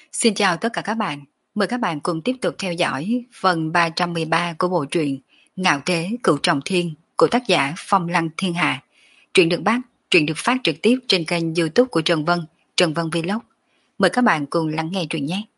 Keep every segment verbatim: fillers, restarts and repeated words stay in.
Xin chào tất cả các bạn. Mời các bạn cùng tiếp tục theo dõi phần ba trăm mười ba của bộ truyện Ngạo Thế Cửu Trọng Thiên của tác giả Phong Lăng Thiên Hạ. Truyện được phát, truyện được phát trực tiếp trên kênh YouTube của Trần Vân, Trần Vân Vlog. Mời các bạn cùng lắng nghe truyện nhé.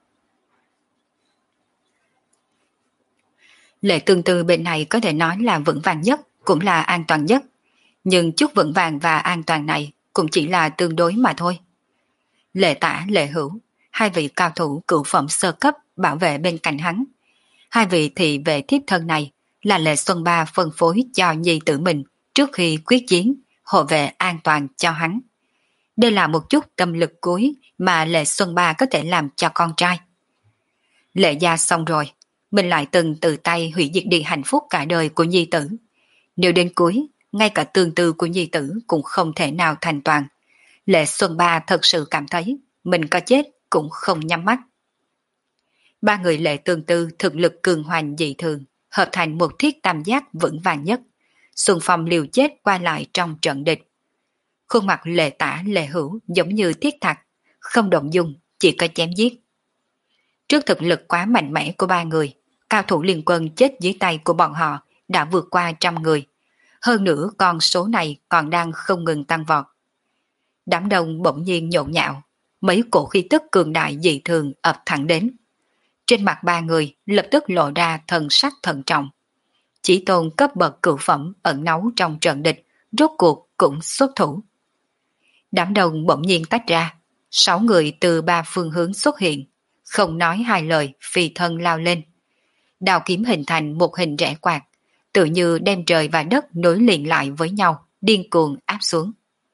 Lệ Tương Tư bên này có thể nói là vững vàng nhất, cũng là an toàn nhất. Nhưng chút vững vàng và an toàn này cũng chỉ là tương đối mà thôi. Lệ Tả, Lệ Hữu, hai vị cao thủ cửu phẩm sơ cấp bảo vệ bên cạnh hắn. Hai vị thị vệ thiếp thân này là Lệ Xuân Ba phân phối cho nhi tử mình trước khi quyết chiến, hộ vệ an toàn cho hắn. Đây là một chút tâm lực cuối mà Lệ Xuân Ba có thể làm cho con trai. Lệ gia xong rồi, mình lại từng tự tay hủy diệt đi hạnh phúc cả đời của nhi tử. Nếu đến cuối, ngay cả tương tư của nhi tử cũng không thể nào thành toàn. Lệ Xuân Ba thật sự cảm thấy mình có chết cũng không nhắm mắt. Ba người Lệ Tương Tư thực lực cường hoành dị thường, hợp thành một thiết tam giác vững vàng nhất, xung phong liều chết qua lại trong trận địch. Khuôn mặt Lệ Tả, Lệ Hữu giống như thiết thạch, không động dung, chỉ có chém giết. Trước thực lực quá mạnh mẽ của ba người, cao thủ liên quân chết dưới tay của bọn họ đã vượt qua trăm người. Hơn nữa con số này còn đang không ngừng tăng vọt. Đám đông bỗng nhiên nhộn nhạo, mấy cổ khí tức cường đại dị thường ập thẳng đến. Trên mặt ba người lập tức lộ ra thần sắc thận trọng. Chỉ tôn cấp bậc cửu phẩm ẩn náu trong trận địch, rốt cuộc cũng xuất thủ. Đám đông bỗng nhiên tách ra, sáu người từ ba phương hướng xuất hiện, không nói hai lời phi thân lao lên. Đao kiếm hình thành một hình rẽ quạt, tự như đem trời và đất nối liền lại với nhau, điên cuồng áp xuống.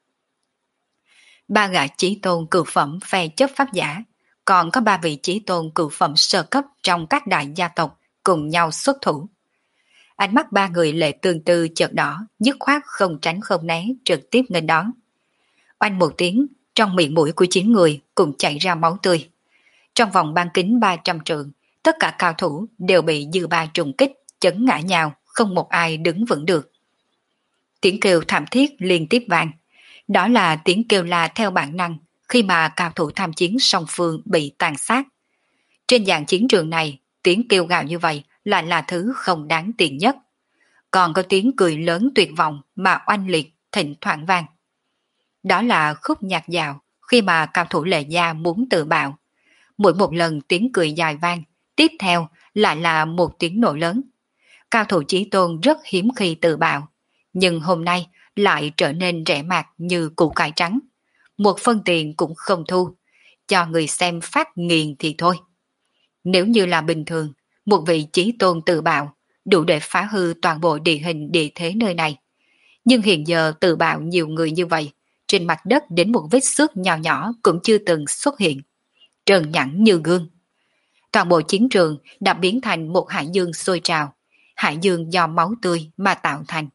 Ba gã chí tôn cửu phẩm phe chấp pháp giả, còn có ba vị chí tôn cửu phẩm sơ cấp trong các đại gia tộc cùng nhau xuất thủ. Ánh mắt ba người Lệ Tương Tư chợt đỏ, dứt khoát không tránh không né, trực tiếp nghênh đón. Oanh một tiếng, trong miệng mũi của chín người cùng chảy ra máu tươi. Trong vòng ban kính ba trăm trượng, tất cả cao thủ đều bị dư ba trùng kích, chấn ngã nhào, không một ai đứng vững được. Tiếng kêu thảm thiết liên tiếp vang. Đó là tiếng kêu la theo bản năng khi mà cao thủ tham chiến song phương bị tàn sát. Trên dạng chiến trường này, tiếng kêu gào như vậy lại là thứ không đáng tiền nhất. Còn có tiếng cười lớn tuyệt vọng mà oanh liệt thỉnh thoảng vang. Đó là khúc nhạc dạo khi mà cao thủ Lệ gia muốn tự bạo. Mỗi một lần tiếng cười dài vang, tiếp theo lại là một tiếng nổ lớn. Cao thủ Chí Tôn rất hiếm khi tự bạo, nhưng hôm nay lại trở nên rẻ mạt như củ cải trắng. Một phân tiền cũng không thu, cho người xem phát nghiền thì thôi. Nếu như là bình thường, một vị Chí Tôn tự bạo đủ để phá hư toàn bộ địa hình địa thế nơi này. Nhưng hiện giờ tự bạo nhiều người như vậy, trên mặt đất đến một vết xước nhỏ nhỏ cũng chưa từng xuất hiện. Trơn nhẵn như gương. Toàn bộ chiến trường đã biến thành một hải dương sôi trào, hải dương do máu tươi mà tạo thành.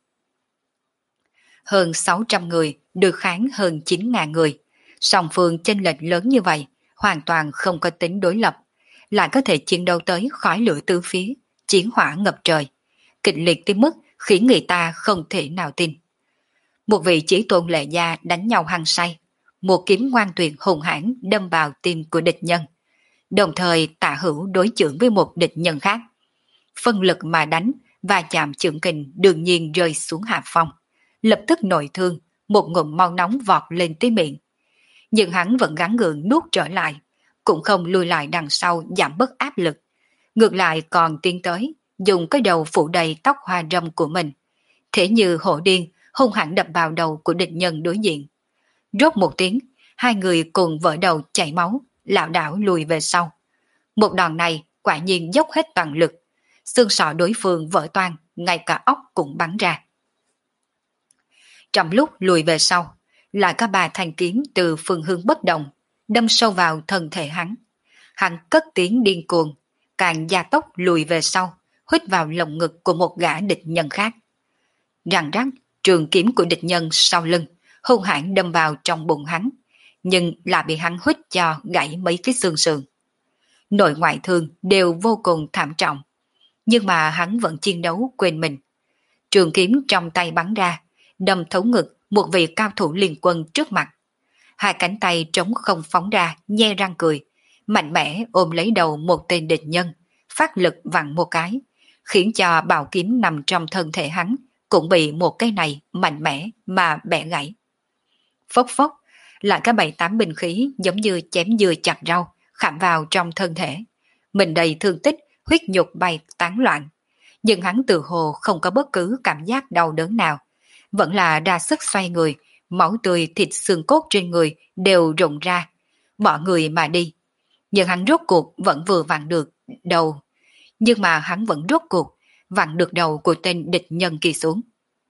Hơn sáu trăm người được kháng hơn chín nghìn người, song phương chênh lệch lớn như vậy, hoàn toàn không có tính đối lập, lại có thể chiến đấu tới khói lửa tứ phía, chiến hỏa ngập trời, kịch liệt tới mức khiến người ta không thể nào tin. Một vị Chí Tôn Lệ gia đánh nhau hăng say, một kiếm ngoan tuyệt hùng hãn đâm vào tim của địch nhân, đồng thời Tạ Hữu đối chưởng với một địch nhân khác. Phân lực mà đánh và chạm chưởng kình đương nhiên rơi xuống hạ phong, lập tức nội thương, một ngụm mau nóng vọt lên tới miệng. Nhưng hắn vẫn gắng gượng nuốt trở lại, cũng không lùi lại đằng sau giảm bớt áp lực. Ngược lại còn tiến tới, dùng cái đầu phủ đầy tóc hoa râm của mình, thế như hổ điên hung hãn đập vào đầu của địch nhân đối diện. Rốt một tiếng, hai người cùng vỡ đầu chảy máu, lảo đảo lùi về sau. Một đòn này quả nhiên dốc hết toàn lực, xương sọ đối phương vỡ toang, ngay cả óc cũng bắn ra. Trong lúc lùi về sau, lại có ba thanh kiếm từ phương hướng bất động, đâm sâu vào thân thể hắn. Hắn cất tiếng điên cuồng, càng gia tốc lùi về sau, hít vào lồng ngực của một gã địch nhân khác. Răng rắc, trường kiếm của địch nhân sau lưng, hung hãn đâm vào trong bụng hắn, nhưng lại bị hắn hít cho gãy mấy cái xương sườn. Nội ngoại thương đều vô cùng thảm trọng, nhưng mà hắn vẫn chiến đấu quên mình. Trường kiếm trong tay bắn ra, đâm thấu ngực một vị cao thủ liên quân trước mặt. Hai cánh tay trống không phóng ra, nhe răng cười, mạnh mẽ ôm lấy đầu một tên địch nhân, phát lực vặn một cái, khiến cho bảo kiếm nằm trong thân thể hắn cũng bị một cái này mạnh mẽ mà bẻ gãy. Phốc phốc, lại có bảy tám binh khí giống như chém dưa chặt rau, khảm vào trong thân thể. Mình đầy thương tích, huyết nhục bay tán loạn. Nhưng hắn tự hồ không có bất cứ cảm giác đau đớn nào. Vẫn là ra sức xoay người, máu tươi thịt xương cốt trên người đều rụng ra. Bỏ người mà đi. Nhưng hắn rốt cuộc vẫn vừa vặn được đầu. Nhưng mà hắn vẫn rốt cuộc vặn được đầu của tên địch nhân kia xuống.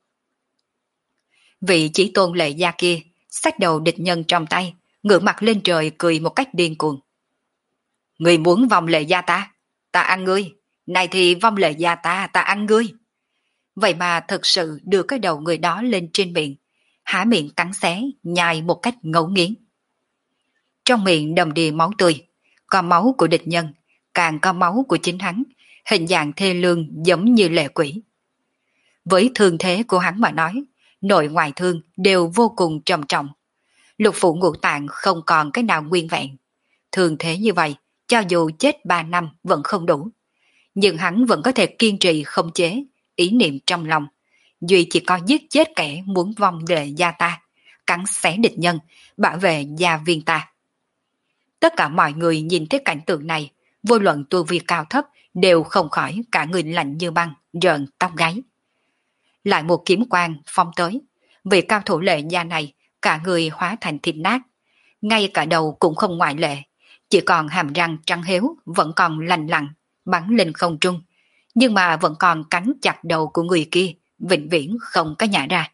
Vị chỉ tôn lệ gia kia xách đầu địch nhân trong tay, ngửa mặt lên trời cười một cách điên cuồng. Người muốn vòng lệ gia ta, ta ăn ngươi. Này thì vong lệ gia ta, ta ăn ngươi. Vậy mà thật sự đưa cái đầu người đó lên trên miệng, há miệng cắn xé, nhai một cách ngấu nghiến. Trong miệng đầm đìa máu tươi, có máu của địch nhân, càng có máu của chính hắn, hình dạng thê lương giống như lệ quỷ. Với thương thế của hắn mà nói, nội ngoại thương đều vô cùng trầm trọng. Lục phủ ngũ tạng không còn cái nào nguyên vẹn. Thương thế như vậy, cho dù chết ba năm vẫn không đủ. Nhưng hắn vẫn có thể kiên trì không chế, ý niệm trong lòng. Duy chỉ có giết chết kẻ muốn vong lệ gia ta, cắn xé địch nhân, bảo vệ gia viên ta. Tất cả mọi người nhìn thấy cảnh tượng này, vô luận tu vi cao thấp, đều không khỏi cả người lạnh như băng, rợn tóc gáy. Lại một kiếm quang phong tới, vị cao thủ lệ gia này, cả người hóa thành thịt nát. Ngay cả đầu cũng không ngoại lệ, chỉ còn hàm răng trắng héo vẫn còn lành lặn, bắn lên không trung, nhưng mà vẫn còn cắn chặt đầu của người kia, vĩnh viễn không có nhả ra.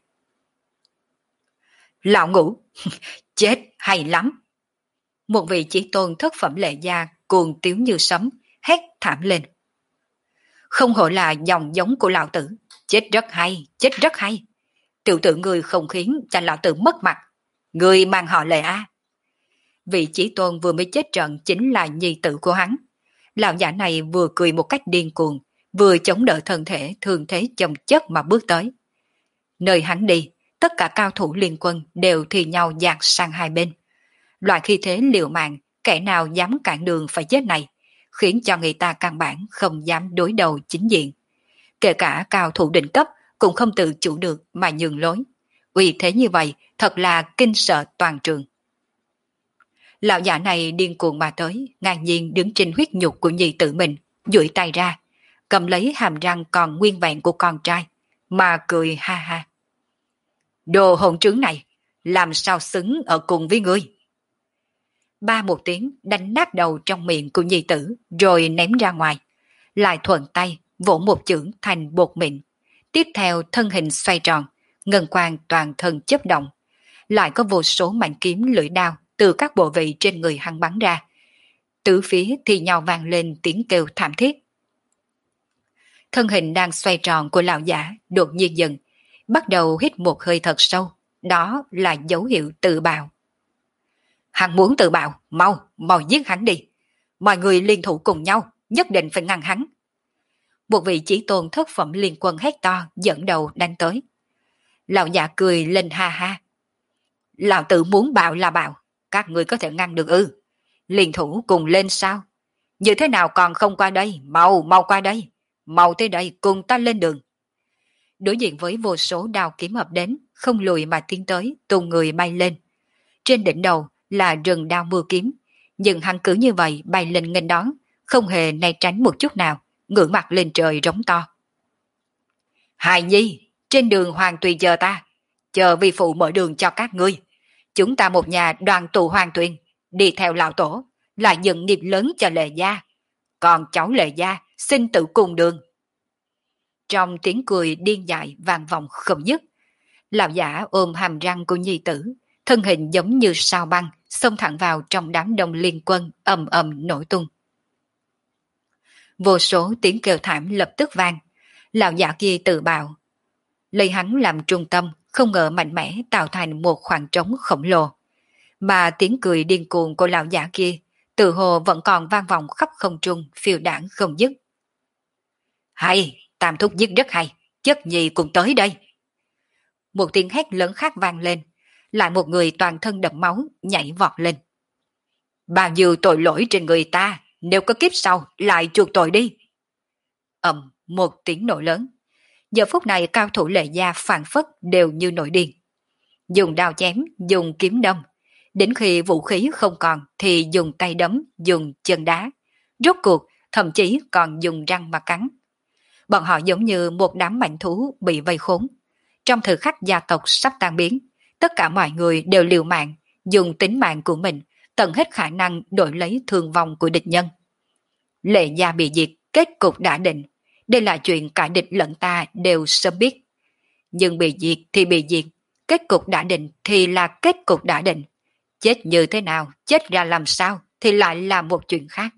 Lão ngũ, chết hay lắm. Một vị chỉ tôn thất phẩm lệ gia cuồng tiếu như sấm, hét thảm lên. Không hổ là dòng giống của lão tử, chết rất hay, chết rất hay. Tiểu tử người không khiến cho lão tử mất mặt, người mang họ Lệ a. Vị chỉ tôn vừa mới chết trận chính là nhi tử của hắn. Lão giả này vừa cười một cách điên cuồng, vừa chống đỡ thân thể thường thế chồng chất mà bước tới. Nơi hắn đi, tất cả cao thủ liên quân đều thì nhau dạt sang hai bên. Loại khi thế liều mạng, kẻ nào dám cản đường phải chết này, khiến cho người ta căn bản không dám đối đầu chính diện. Kể cả cao thủ đỉnh cấp cũng không tự chủ được mà nhường lối. Uy thế như vậy thật là kinh sợ toàn trường. Lão giả này điên cuồng mà tới, ngang nhiên đứng trên huyết nhục của nhi tử mình, duỗi tay ra, cầm lấy hàm răng còn nguyên vẹn của con trai, mà cười ha ha. Đồ hỗn trứng này, làm sao xứng ở cùng với ngươi? Ba một tiếng đánh nát đầu trong miệng của nhi tử, rồi ném ra ngoài. Lại thuận tay, vỗ một chưởng thành bột mịn. Tiếp theo thân hình xoay tròn, ngân quang toàn thân chớp động. Lại có vô số mảnh kiếm lưỡi đao từ các bộ vị trên người hắn bắn ra. Tứ phía thì nhau vang lên tiếng kêu thảm thiết. Thân hình đang xoay tròn của lão giả đột nhiên dừng, bắt đầu hít một hơi thật sâu. Đó là dấu hiệu tự bạo. Hắn muốn tự bạo, mau, mau giết hắn đi. Mọi người liên thủ cùng nhau, nhất định phải ngăn hắn. Một vị chỉ tôn thất phẩm liên quân hét to dẫn đầu đánh tới. Lão giả cười lên ha ha. Lão tử muốn bạo là bạo, các người có thể ngăn được ư? Liên thủ cùng lên sao? Như thế nào còn không qua đây? Mau, mau qua đây. Mau tới đây cùng ta lên đường. Đối diện với vô số đao kiếm hợp đến, không lùi mà tiến tới, tung người bay lên. Trên đỉnh đầu là rừng đao mưa kiếm, nhưng hắn cứ như vậy bay lên nghênh đón, không hề né tránh một chút nào, ngửa mặt lên trời rống to. Hài nhi, trên đường hoàng tùy chờ ta, chờ vi phụ mở đường cho các ngươi. Chúng ta một nhà đoàn tụ hoàng tuyền, đi theo lão tổ, lại dựng nghiệp lớn cho Lệ gia. Còn cháu Lệ gia xin tự cùng đường. Trong tiếng cười điên dại vang vọng không dứt, lão giả ôm hàm răng của nhi tử, thân hình giống như sao băng, xông thẳng vào trong đám đông liên quân ầm ầm nổi tung. Vô số tiếng kêu thảm lập tức vang, lão giả kia tự bạo. Lấy hắn làm trung tâm, không ngờ mạnh mẽ tạo thành một khoảng trống khổng lồ. Mà tiếng cười điên cuồng của lão giả kia, tự hồ vẫn còn vang vọng khắp không trung, phiêu đảng không dứt. Hay, tam thúc giết rất hay, chất nhi cùng tới đây. Một tiếng hét lớn khác vang lên, lại một người toàn thân đẫm máu nhảy vọt lên. Bao nhiêu tội lỗi trên người ta, nếu có kiếp sau lại chuộc tội đi. Ầm một tiếng nổ lớn. Giờ phút này cao thủ Lệ Gia phản phất đều như nổi điên. Dùng đao chém, dùng kiếm đâm. Đến khi vũ khí không còn thì dùng tay đấm, dùng chân đá. Rốt cuộc, thậm chí còn dùng răng mà cắn. Bọn họ giống như một đám mãnh thú bị vây khốn. Trong thời khắc gia tộc sắp tan biến, tất cả mọi người đều liều mạng, dùng tính mạng của mình, tận hết khả năng đổi lấy thương vong của địch nhân. Lệ Gia bị diệt, kết cục đã định. Đây là chuyện cả địch lẫn ta đều sớm biết. Nhưng bị diệt thì bị diệt, kết cục đã định thì là kết cục đã định. Chết như thế nào, chết ra làm sao thì lại là một chuyện khác.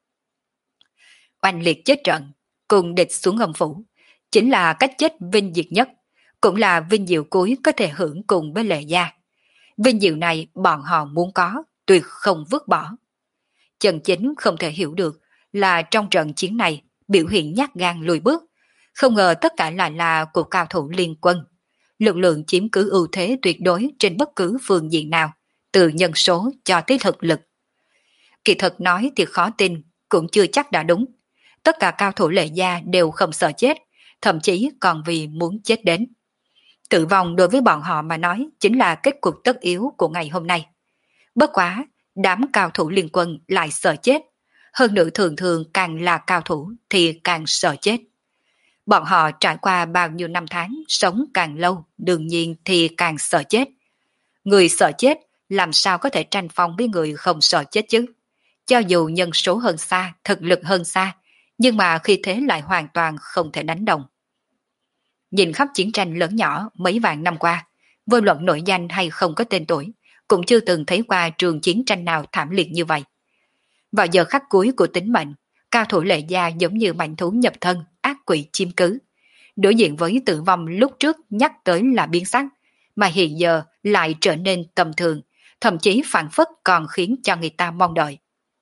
Oanh liệt chết trận, cùng địch xuống âm phủ, chính là cách chết vinh diệu nhất, cũng là vinh diệu cuối có thể hưởng cùng với Lệ Gia. Vinh diệu này bọn họ muốn có, tuyệt không vứt bỏ. Chân chính không thể hiểu được là trong trận chiến này biểu hiện nhát gan lùi bước, không ngờ tất cả lại là của cao thủ liên quân. Lực lượng chiếm cứ ưu thế tuyệt đối trên bất cứ phương diện nào, từ nhân số cho tới thực lực. Kỳ thực nói thì khó tin, cũng chưa chắc đã đúng. Tất cả cao thủ Lệ Gia đều không sợ chết, thậm chí còn vì muốn chết đến. Tử vong đối với bọn họ mà nói chính là kết cục tất yếu của ngày hôm nay. Bất quá, đám cao thủ liên quân lại sợ chết. Hơn nữa thường thường càng là cao thủ thì càng sợ chết. Bọn họ trải qua bao nhiêu năm tháng, sống càng lâu, đương nhiên thì càng sợ chết. Người sợ chết làm sao có thể tranh phong với người không sợ chết chứ? Cho dù nhân số hơn xa, thực lực hơn xa, nhưng mà khi thế lại hoàn toàn không thể đánh đồng. Nhìn khắp chiến tranh lớn nhỏ mấy vạn năm qua, vô luận nổi danh hay không có tên tuổi, cũng chưa từng thấy qua trường chiến tranh nào thảm liệt như vậy. Vào giờ khắc cuối của tính mệnh, cao thủ Lệ Gia giống như mãnh thú nhập thân, ác quỷ chiếm cứ. Đối diện với tử vong lúc trước nhắc tới là biến sắc, mà hiện giờ lại trở nên tầm thường, thậm chí phản phất còn khiến cho người ta mong đợi.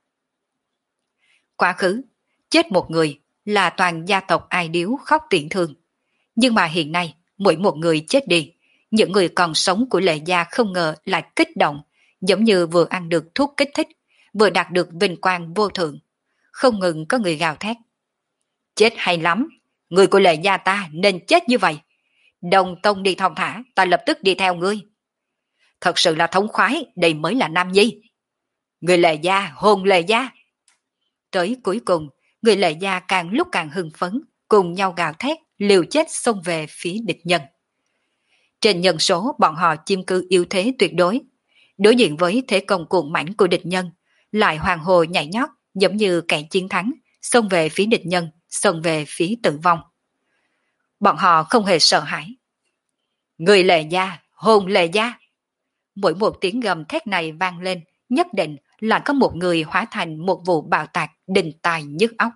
Quá khứ, chết một người là toàn gia tộc ai điếu khóc tiễn thương. Nhưng mà hiện nay, mỗi một người chết đi, những người còn sống của Lệ Gia không ngờ lại kích động, giống như vừa ăn được thuốc kích thích, vừa đạt được vinh quang vô thượng. Không ngừng có người gào thét. Chết hay lắm, người của Lệ Gia ta nên chết như vậy. Đồng tông đi thong thả, ta lập tức đi theo ngươi. Thật sự là thống khoái, đây mới là nam nhi. Người Lệ Gia, hồn Lệ Gia. Tới cuối cùng, người Lệ Gia càng lúc càng hưng phấn, cùng nhau gào thét, liều chết xông về phía địch nhân. Trên nhân số bọn họ chiếm cứ ưu thế tuyệt đối. Đối diện với thế công cuồng mãnh của địch nhân, lại hoàng hồ nhảy nhót giống như kẻ chiến thắng, xông về phía địch nhân, xông về phía tử vong. Bọn họ không hề sợ hãi. Người Lệ Gia, hồn Lệ Gia. Mỗi một tiếng gầm thét này vang lên, nhất định là có một người hóa thành một vụ bạo tạc đình tài nhức óc.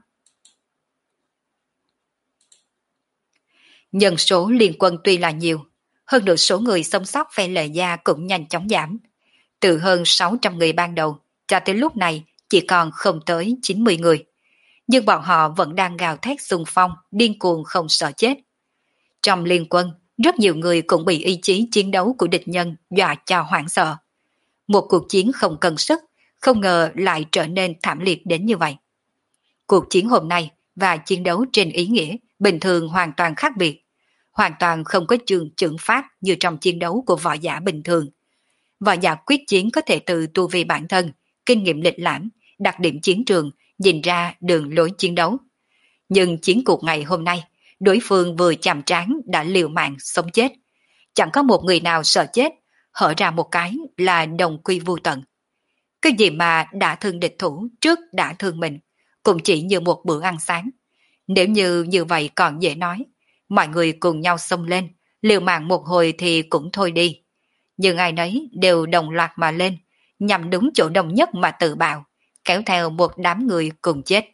Nhân số liên quân tuy là nhiều, hơn nữa số người sống sót phe Lệ Gia cũng nhanh chóng giảm. Từ hơn sáu trăm người ban đầu, cho tới lúc này chỉ còn không tới chín mươi người. Nhưng bọn họ vẫn đang gào thét xung phong, điên cuồng không sợ chết. Trong liên quân, rất nhiều người cũng bị ý chí chiến đấu của địch nhân dọa cho hoảng sợ. Một cuộc chiến không cần sức, không ngờ lại trở nên thảm liệt đến như vậy. Cuộc chiến hôm nay và chiến đấu trên ý nghĩa bình thường hoàn toàn khác biệt. Hoàn toàn không có trường chưởng pháp như trong chiến đấu của võ giả bình thường. Võ giả quyết chiến có thể từ tu vi bản thân, kinh nghiệm lịch lãm, đặc điểm chiến trường, nhìn ra đường lối chiến đấu. Nhưng chiến cuộc ngày hôm nay, đối phương vừa chạm trán đã liều mạng sống chết. Chẳng có một người nào sợ chết, hở ra một cái là đồng quy vô tận. Cái gì mà đã thương địch thủ trước đã thương mình, cũng chỉ như một bữa ăn sáng. Nếu như như vậy còn dễ nói, mọi người cùng nhau xông lên, liều mạng một hồi thì cũng thôi đi. Nhưng ai nấy đều đồng loạt mà lên, nhằm đúng chỗ đông nhất mà tự bào, kéo theo một đám người cùng chết.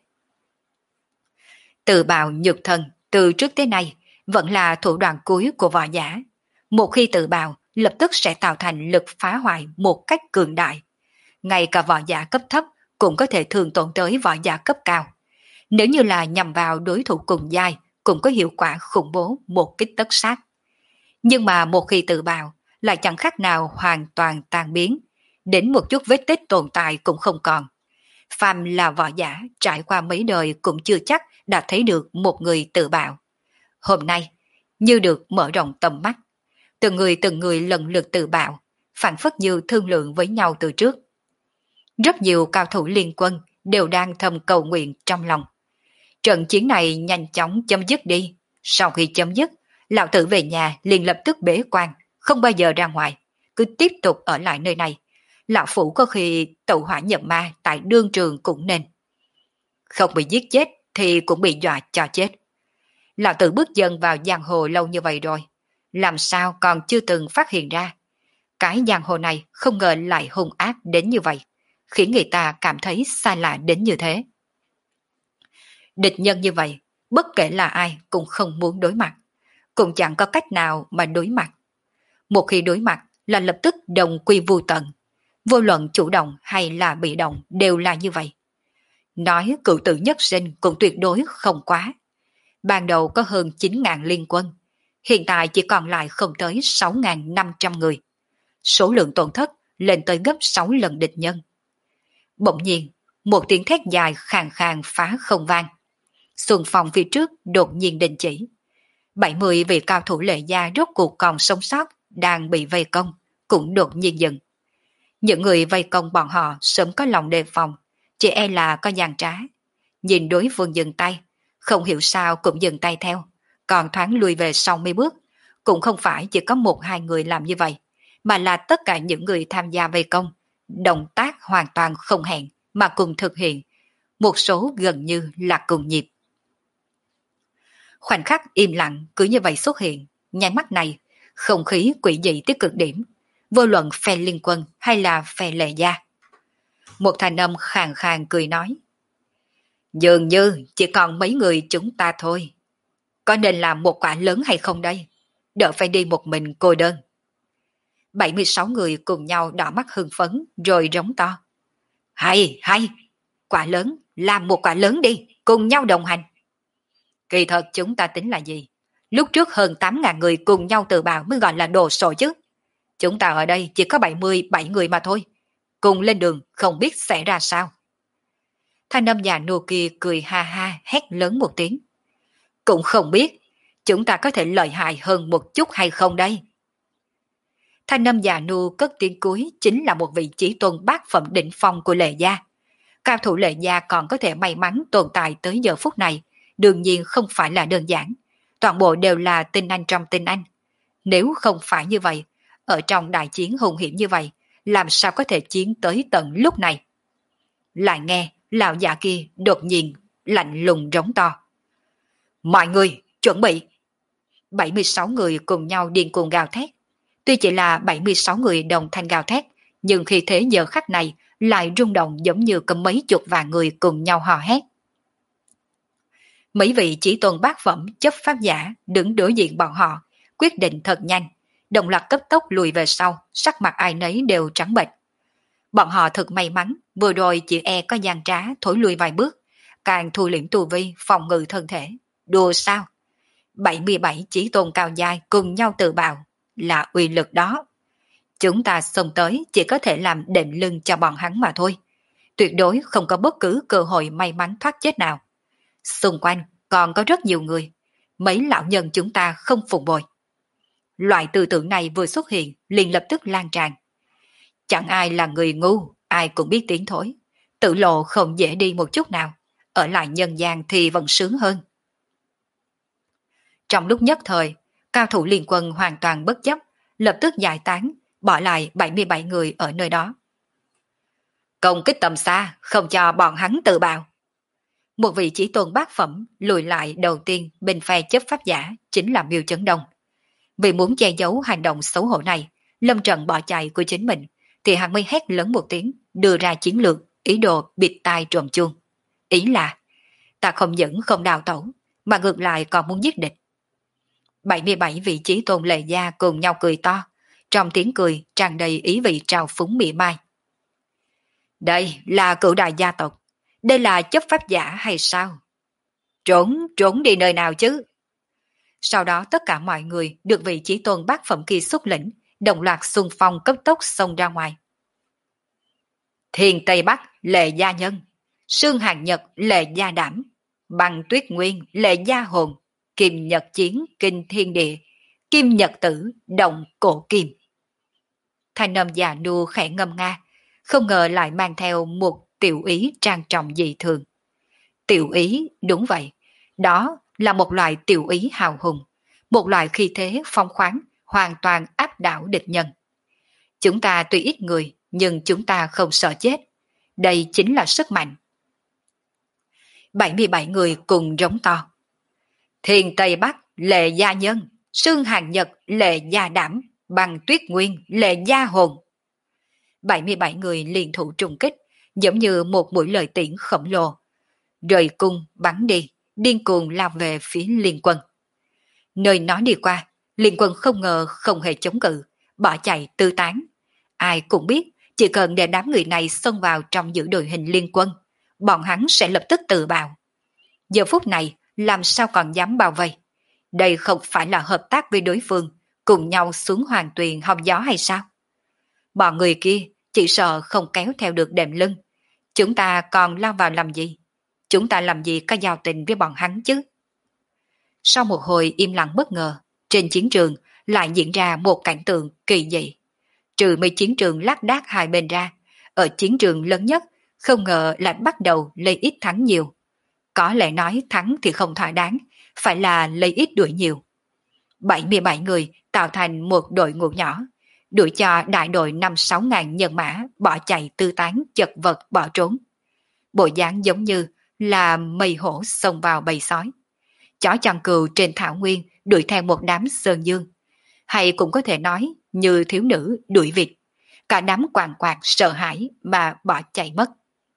Tự bào nhược thần từ trước tới nay vẫn là thủ đoạn cuối của võ giả. Một khi tự bào, lập tức sẽ tạo thành lực phá hoại một cách cường đại. Ngay cả võ giả cấp thấp cũng có thể thường tổn tới võ giả cấp cao. Nếu như là nhằm vào đối thủ cùng giai, cũng có hiệu quả khủng bố một kích tất sát. Nhưng mà một khi tự bào, lại chẳng khác nào hoàn toàn tan biến. đến một chút vết tích tồn tại cũng không còn. Phàm là võ giả trải qua mấy đời cũng chưa chắc đã thấy được một người tự bạo. Hôm nay, như được mở rộng tầm mắt, từng người từng người lần lượt tự bạo, phản phất như thương lượng với nhau từ trước. Rất nhiều cao thủ liên quân đều đang thầm cầu nguyện trong lòng. Trận chiến này nhanh chóng chấm dứt đi. Sau khi chấm dứt, lão tử về nhà liền lập tức bế quan, không bao giờ ra ngoài, cứ tiếp tục ở lại nơi này. Lão phủ có khi tẩu hỏa nhập ma tại đương trường cũng nên. Không bị giết chết thì cũng bị dọa cho chết. Lão tử bước dần vào giang hồ lâu như vậy rồi, làm sao còn chưa từng phát hiện ra. Cái giang hồ này không ngờ lại hung ác đến như vậy, khiến người ta cảm thấy xa lạ đến như thế. Địch nhân như vậy, bất kể là ai cũng không muốn đối mặt, cũng chẳng có cách nào mà đối mặt. Một khi đối mặt là lập tức đồng quy vu tận, vô luận chủ động hay là bị động đều là như vậy. Nói cựu tử nhất sinh cũng tuyệt đối không quá. Ban đầu có hơn chín nghìn liên quân, hiện tại chỉ còn lại không tới sáu nghìn năm trăm người. Số lượng tổn thất lên tới gấp sáu lần địch nhân. Bỗng nhiên, một tiếng thét dài khàn khàn phá không vang. Xuân phòng phía trước đột nhiên đình chỉ. bảy mươi vị cao thủ Lệ Gia rốt cuộc còn sống sót đang bị vây công, cũng đột nhiên dừng. Những người vây công bọn họ sớm có lòng đề phòng, chỉ e là có gian trá. Nhìn đối phương dừng tay, không hiểu sao cũng dừng tay theo, còn thoáng lùi về sau mấy bước. Cũng không phải chỉ có một hai người làm như vậy, mà là tất cả những người tham gia vây công, động tác hoàn toàn không hẹn mà cùng thực hiện, một số gần như là cùng nhịp. Khoảnh khắc im lặng cứ như vậy xuất hiện, nháy mắt này, không khí quỷ dị tới cực điểm, vô luận phe liên quân hay là phe Lệ Gia. Một thanh âm khàn khàn cười nói, dường như chỉ còn mấy người chúng ta thôi. Có nên làm một quả lớn hay không đây? Đỡ phải đi một mình cô đơn. bảy mươi sáu người cùng nhau đỏ mắt hưng phấn rồi rống to. Hay, hay, quả lớn, làm một quả lớn đi, cùng nhau đồng hành. Kỳ thật chúng ta tính là gì? Lúc trước hơn tám nghìn người cùng nhau tự bào mới gọi là đồ sộ chứ. Chúng ta ở đây chỉ có bảy mươi bảy người mà thôi. Cùng lên đường không biết sẽ ra sao. Thanh âm già nua kia cười ha ha hét lớn một tiếng. Cũng không biết chúng ta có thể lợi hại hơn một chút hay không đây. Thanh âm già nua cất tiếng cuối chính là một vị chí tôn bát phẩm đỉnh phong của Lệ Gia. Cao thủ Lệ Gia còn có thể may mắn tồn tại tới giờ phút này, đương nhiên không phải là đơn giản. Toàn bộ đều là tinh anh trong tinh anh. Nếu không phải như vậy, ở trong đại chiến hùng hiểm như vậy, làm sao có thể chiến tới tận lúc này? Lại nghe lão già kia đột nhiên lạnh lùng rống to. Mọi người chuẩn bị. bảy mươi sáu người cùng nhau điên cuồng gào thét. Tuy chỉ là bảy mươi sáu người đồng thanh gào thét, nhưng khi thế giờ khắc này lại rung động giống như có mấy chục vạn người cùng nhau hò hét. Mấy vị chỉ tôn bát phẩm chấp pháp giả đứng đối diện bọn họ, quyết định thật nhanh, đồng loạt cấp tốc lùi về sau, sắc mặt ai nấy đều trắng bệch. Bọn họ thật may mắn, vừa rồi chỉ e có gian trá thổi lùi vài bước, càng thu liễm tu vi phòng ngự thân thể. Đùa sao? bảy mươi bảy chỉ tôn cao giai cùng nhau tự bào, là uy lực đó. Chúng ta xông tới chỉ có thể làm đệm lưng cho bọn hắn mà thôi. Tuyệt đối không có bất cứ cơ hội may mắn thoát chết nào. Xung quanh còn có rất nhiều người, mấy lão nhân chúng ta không phục bồi. Loại tư tưởng này vừa xuất hiện liền lập tức lan tràn. Chẳng ai là người ngu, ai cũng biết tiếng thối. Tự lộ không dễ đi một chút nào, ở lại nhân gian thì vẫn sướng hơn. Trong lúc nhất thời, cao thủ liên quân hoàn toàn bất chấp, lập tức giải tán, bỏ lại bảy mươi bảy người ở nơi đó. Công kích tầm xa, không cho bọn hắn tự bào. Một vị chỉ tôn bát phẩm lùi lại đầu tiên bên phe chấp pháp giả chính là Miêu Chấn Đông. Vì muốn che giấu hành động xấu hổ này, lâm trận bỏ chạy của chính mình, thì hắn mới hét lớn một tiếng, đưa ra chiến lược, ý đồ bịt tai trộm chuông. Ý là, ta không những không đào tẩu, mà ngược lại còn muốn giết địch. bảy mươi bảy vị chí tôn Lệ Gia cùng nhau cười to, trong tiếng cười tràn đầy ý vị trào phúng mỉa mai. Đây là cửu đại gia tộc, đây là chấp pháp giả hay sao? Trốn, trốn đi nơi nào chứ? Sau đó tất cả mọi người được vị chí tôn bát phẩm kỳ xuất lĩnh, đồng loạt xung phong cấp tốc xông ra ngoài. Thiên Tây Bắc lệ gia nhân, Sương Hàng Nhật lệ gia đảm, Băng Tuyết Nguyên lệ gia hồn, Kim Nhật Chiến kinh thiên địa, Kim Nhật Tử động cổ kim. Thanh âm già nua khẽ ngâm nga, không ngờ lại mang theo một tiểu ý trang trọng dị thường. Tiểu ý, đúng vậy, đó là một loại tiểu ý hào hùng, một loại khí thế phong khoáng, hoàn toàn áp đảo địch nhân. Chúng ta tuy ít người, nhưng chúng ta không sợ chết. Đây chính là sức mạnh. bảy mươi bảy người cùng rống to. Thiên Tây Bắc lệ gia nhân, Sương Hàng Nhật lệ gia đảm, Băng Tuyết Nguyên lệ gia hồn. bảy mươi bảy người liên thủ trùng kích, giống như một mũi lợi tiễn khổng lồ. Rời cung bắn đi, điên cuồng lao về phía liên quân. Nơi nó đi qua, liên quân không ngờ không hề chống cự, bỏ chạy tư tán. Ai cũng biết, chỉ cần để đám người này xông vào trong giữ đội hình liên quân, bọn hắn sẽ lập tức tự bạo. Giờ phút này, làm sao còn dám bao vây? Đây không phải là hợp tác với đối phương, cùng nhau xuống hoàng tuyền hong gió hay sao? Bọn người kia chỉ sợ không kéo theo được đệm lưng. Chúng ta còn lao vào làm gì? Chúng ta làm gì có giao tình với bọn hắn chứ? Sau một hồi im lặng bất ngờ, trên chiến trường lại diễn ra một cảnh tượng kỳ dị. Trừ mấy chiến trường lác đác hai bên ra, ở chiến trường lớn nhất, không ngờ lại bắt đầu lấy ít thắng nhiều. Có lẽ nói thắng thì không thỏa đáng, phải là lấy ít đuổi nhiều. bảy mươi bảy người tạo thành một đội ngũ nhỏ, đuổi cho đại đội năm sáu ngàn nhân mã bỏ chạy tư tán chật vật bỏ trốn. Bộ dáng giống như là mây hổ xông vào bầy sói. Chó chăn cừu trên thảo nguyên đuổi theo một đám sơn dương. Hay cũng có thể nói như thiếu nữ đuổi vịt. Cả đám quàng quạt sợ hãi mà bỏ chạy mất.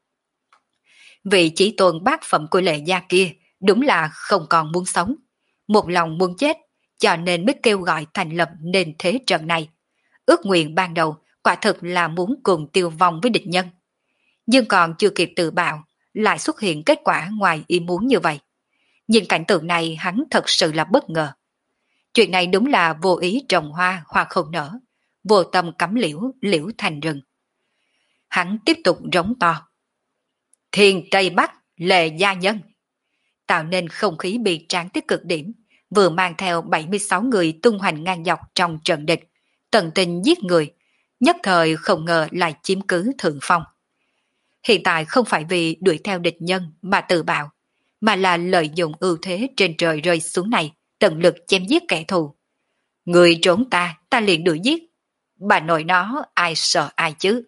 Vị chỉ tôn bát phẩm của lệ gia kia đúng là không còn muốn sống. Một lòng muốn chết, cho nên mới kêu gọi thành lập nên thế trận này. Ước nguyện ban đầu quả thực là muốn cùng tiêu vong với địch nhân. Nhưng còn chưa kịp tự bạo, lại xuất hiện kết quả ngoài ý muốn như vậy. Nhìn cảnh tượng này hắn thật sự là bất ngờ. Chuyện này đúng là vô ý trồng hoa hoa không nở, vô tâm cắm liễu liễu thành rừng. Hắn tiếp tục rống to. Thiên Tây Bắc lệ gia nhân. Tạo nên không khí bị tráng tới cực điểm, vừa mang theo bảy mươi sáu người tung hoành ngang dọc trong trận địch, tận tình giết người, nhất thời không ngờ lại chiếm cứ thượng phong. Hiện tại không phải vì đuổi theo địch nhân mà tự bạo, mà là lợi dụng ưu thế trên trời rơi xuống này, tận lực chém giết kẻ thù. Người trốn ta, ta liền đuổi giết. Bà nội nó, ai sợ ai chứ?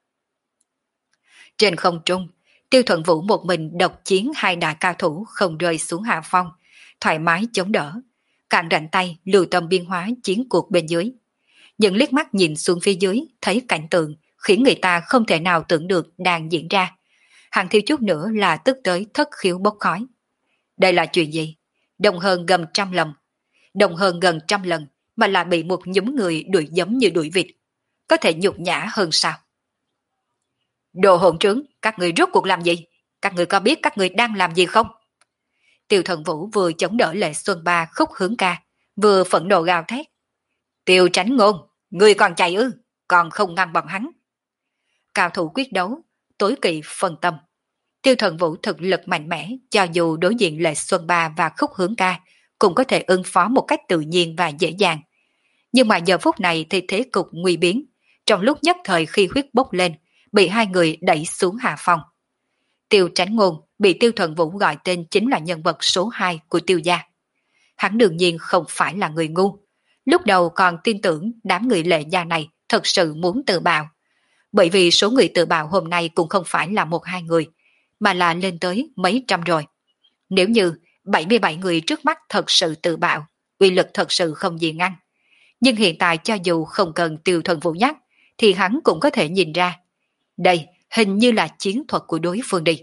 Trên không trung, Tiêu Thuận Vũ một mình độc chiến hai đại cao thủ không rơi xuống hạ phong, thoải mái chống đỡ, cạn rảnh tay lưu tâm biên hóa chiến cuộc bên dưới. Những liếc mắt nhìn xuống phía dưới, thấy cảnh tượng khiến người ta không thể nào tưởng được đang diễn ra. Hàng thiếu chút nữa là tức tới thất khiếu bốc khói. Đây là chuyện gì? Đông hơn gần trăm lần. Đông hơn gần trăm lần mà lại bị một nhóm người đuổi giống như đuổi vịt. Có thể nhục nhã hơn sao? Đồ hỗn trướng, các người rốt cuộc làm gì? Các người có biết các người đang làm gì không? Tiêu Thần Vũ vừa chống đỡ Lệ Xuân Ba khúc hướng ca, vừa phẫn nộ gào thét. Tiêu Tránh Ngôn, người còn chạy ư? Còn không ngăn bọn hắn. Cao thủ quyết đấu, tối kỵ phân tâm. Tiêu Thần Vũ thực lực mạnh mẽ, cho dù đối diện Lệ Xuân Ba và khúc hướng ca, cũng có thể ứng phó một cách tự nhiên và dễ dàng. Nhưng mà giờ phút này thì thế cục nguy biến, trong lúc nhất thời khi huyết bốc lên, bị hai người đẩy xuống hạ phong. Tiêu Tránh Ngôn bị Tiêu Thần Vũ gọi tên chính là nhân vật số hai của Tiêu gia. Hắn đương nhiên không phải là người ngu, lúc đầu còn tin tưởng đám người Lệ gia này thật sự muốn tự bạo. Bởi vì số người tự bạo hôm nay cũng không phải là một hai người, mà là lên tới mấy trăm rồi. Nếu như bảy mươi bảy người trước mắt thật sự tự bạo, uy lực thật sự không gì ngăn. Nhưng hiện tại cho dù không cần Tiêu Thần Vũ nhắc, thì hắn cũng có thể nhìn ra. Đây hình như là chiến thuật của đối phương đi.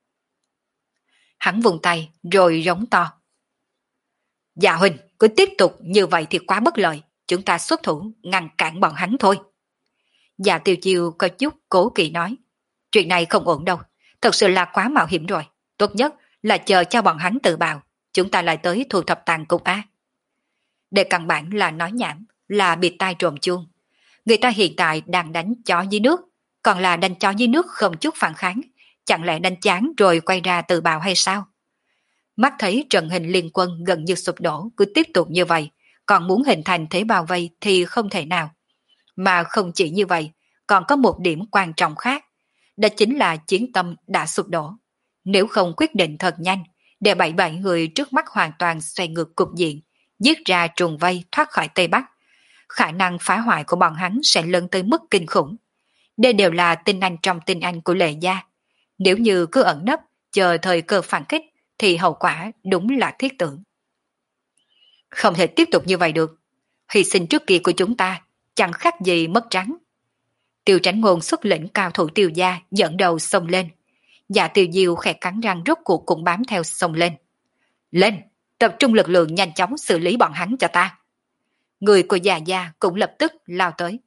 Hắn vùng tay rồi rống to. Dạ huynh, cứ tiếp tục như vậy thì quá bất lợi. Chúng ta xuất thủ ngăn cản bọn hắn thôi. Dạ Tiêu Chiêu có chút cố kỵ nói. Chuyện này không ổn đâu. Thật sự là quá mạo hiểm rồi. Tốt nhất là chờ cho bọn hắn tự bạo. Chúng ta lại tới thu thập tàn cục A. Để căn bản là nói nhảm, là bịt tai trộm chuông. Người ta hiện tại đang đánh chó dưới nước. còn là đánh chó dưới nước không chút phản kháng, chẳng lẽ đánh chán rồi quay ra tự bào hay sao? Mắt thấy trận hình liên quân gần như sụp đổ, cứ tiếp tục như vậy, còn muốn hình thành thế bao vây thì không thể nào. Mà không chỉ như vậy, còn có một điểm quan trọng khác, đó chính là chiến tâm đã sụp đổ. Nếu không quyết định thật nhanh, để bảy bảy người trước mắt hoàn toàn xoay ngược cục diện, giết ra trùng vây thoát khỏi Tây Bắc, khả năng phá hoại của bọn hắn sẽ lớn tới mức kinh khủng. Đây đều là tinh anh trong tinh anh của Lệ Gia. Nếu như cứ ẩn nấp, chờ thời cơ phản kích, thì hậu quả đúng là thiết tưởng. Không thể tiếp tục như vậy được. Hy sinh trước kia của chúng ta chẳng khác gì mất trắng. Tiêu Tránh Ngôn xuất lĩnh cao thủ Tiêu gia dẫn đầu xông lên. Dạ Tiêu Diêu khẽ cắn răng rốt cuộc cũng bám theo xông lên. Lên, tập trung lực lượng nhanh chóng xử lý bọn hắn cho ta. Người của Dạ gia cũng lập tức lao tới.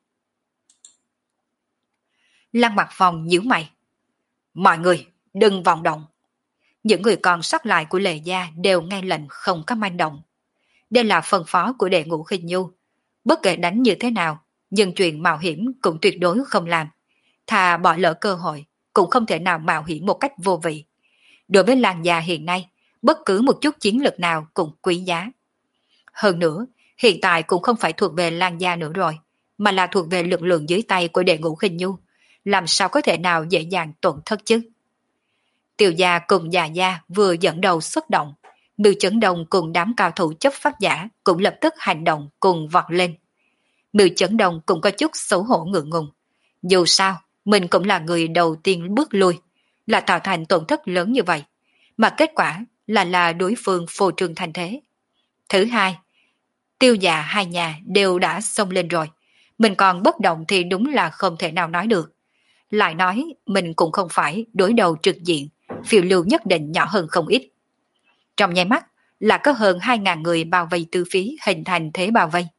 Lăng Mặc Phong nhíu mày. Mọi người, đừng vọng động. Những người còn sót lại của Lệ gia đều nghe lệnh không có manh động. Đây là phân phó của Đệ Ngũ Khinh Nhu. Bất kể đánh như thế nào, nhưng chuyện mạo hiểm cũng tuyệt đối không làm. Thà bỏ lỡ cơ hội, cũng không thể nào mạo hiểm một cách vô vị. Đối với làng già hiện nay, bất cứ một chút chiến lược nào cũng quý giá. Hơn nữa, hiện tại cũng không phải thuộc về làng già nữa rồi, mà là thuộc về lực lượng dưới tay của Đệ Ngũ Khinh Nhu. Làm sao có thể nào dễ dàng tổn thất chứ? Tiêu gia cùng Già gia vừa dẫn đầu xuất động, Mưu Chấn Đông cùng đám cao thủ chấp pháp giả cũng lập tức hành động cùng vọt lên. Mưu Chấn Đông cũng có chút xấu hổ ngượng ngùng. Dù sao, mình cũng là người đầu tiên bước lui, là tạo thành tổn thất lớn như vậy, mà kết quả là là đối phương phô trương thành thế. Thứ hai, Tiêu gia hai nhà đều đã xông lên rồi, mình còn bất động thì đúng là không thể nào nói được. Lại nói, mình cũng không phải đối đầu trực diện, phiêu lưu nhất định nhỏ hơn không ít. Trong nháy mắt là có hơn hai ngàn người bao vây tư phí hình thành thế bao vây.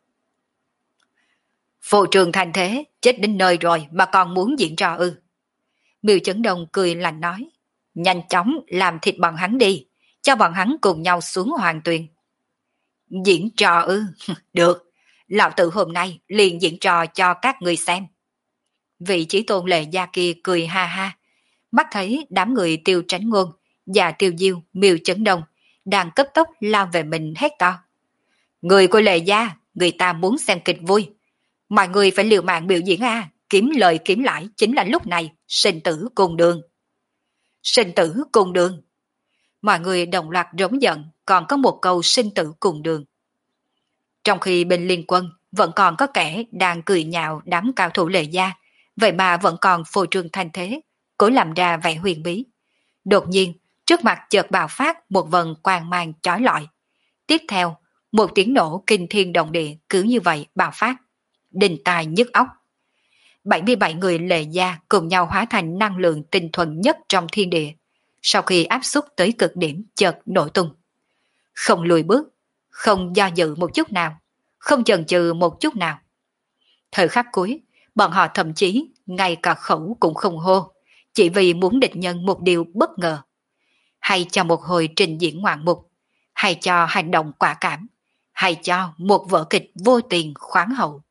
Phô trường thành thế, chết đến nơi rồi mà còn muốn diễn trò ư. Mưu Chấn Đông cười lạnh nói, nhanh chóng làm thịt bọn hắn đi, cho bọn hắn cùng nhau xuống hoàng tuyền. Diễn trò ư, được, lão tử hôm nay liền diễn trò cho các người xem. Vị Chí Tôn Lệ gia kia cười ha ha, mắt thấy đám người Tiêu Tránh Ngôn và Tiêu Diêu, Mưu Chấn Đông đang cấp tốc lao về mình hét to. Người của Lệ gia, người ta muốn xem kịch vui. Mọi người phải liều mạng biểu diễn a, kiếm lời kiếm lãi chính là lúc này, sinh tử cùng đường. Sinh tử cùng đường. Mọi người đồng loạt rống giận, còn có một câu sinh tử cùng đường. Trong khi bên liên quân vẫn còn có kẻ đang cười nhạo đám cao thủ Lệ gia, vậy mà vẫn còn phô trương thanh thế, cố làm ra vẻ huyền bí. Đột nhiên, trước mặt chợt bạo phát một vần quang mang chói lọi. Tiếp theo, một tiếng nổ kinh thiên động địa cứ như vậy bạo phát, đình tai nhức óc. bảy mươi bảy người Lệ gia cùng nhau hóa thành năng lượng tinh thuần nhất trong thiên địa, sau khi áp xúc tới cực điểm chợt nổ tung. Không lùi bước, không do dự một chút nào, không chần chừ một chút nào. Thời khắc cuối, bọn họ thậm chí ngay cả khẩu cũng không hô, chỉ vì muốn địch nhân một điều bất ngờ. Hay cho một hồi trình diễn ngoạn mục, hay cho hành động quả cảm, hay cho một vở kịch vô tiền khoáng hậu.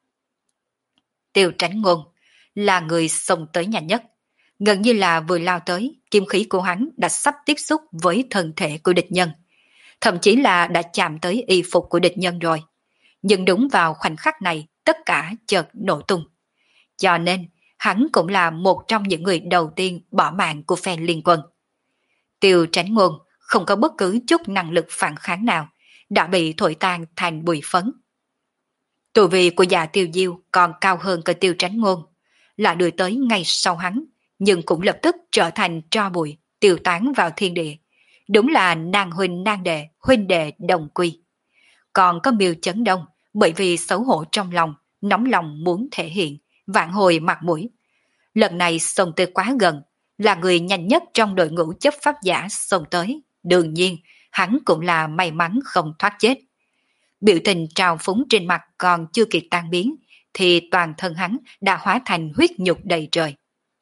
Tiêu Tránh Ngôn là người xông tới nhanh nhất, gần như là vừa lao tới, kim khí của hắn đã sắp tiếp xúc với thân thể của địch nhân, thậm chí là đã chạm tới y phục của địch nhân rồi. Nhưng đúng vào khoảnh khắc này, tất cả chợt nổ tung. Cho nên, hắn cũng là một trong những người đầu tiên bỏ mạng của phe liên quân. Tiêu Tránh Ngôn không có bất cứ chút năng lực phản kháng nào, đã bị thổi tan thành bụi phấn. Tu vi của Dạ Tiêu Diêu còn cao hơn cả Tiêu Tránh Ngôn, là đưa tới ngay sau hắn, nhưng cũng lập tức trở thành tro bụi, tiêu tán vào thiên địa. Đúng là nàng huynh nàng đệ, huynh đệ đồng quy. Còn có Mưu Chấn Đông, bởi vì xấu hổ trong lòng, nóng lòng muốn thể hiện, vạn hồi mặt mũi. Lần này xông tới quá gần, là người nhanh nhất trong đội ngũ chấp pháp giả xông tới. Đương nhiên, hắn cũng là may mắn không thoát chết. Biểu tình trào phúng trên mặt còn chưa kịp tan biến, thì toàn thân hắn đã hóa thành huyết nhục đầy trời.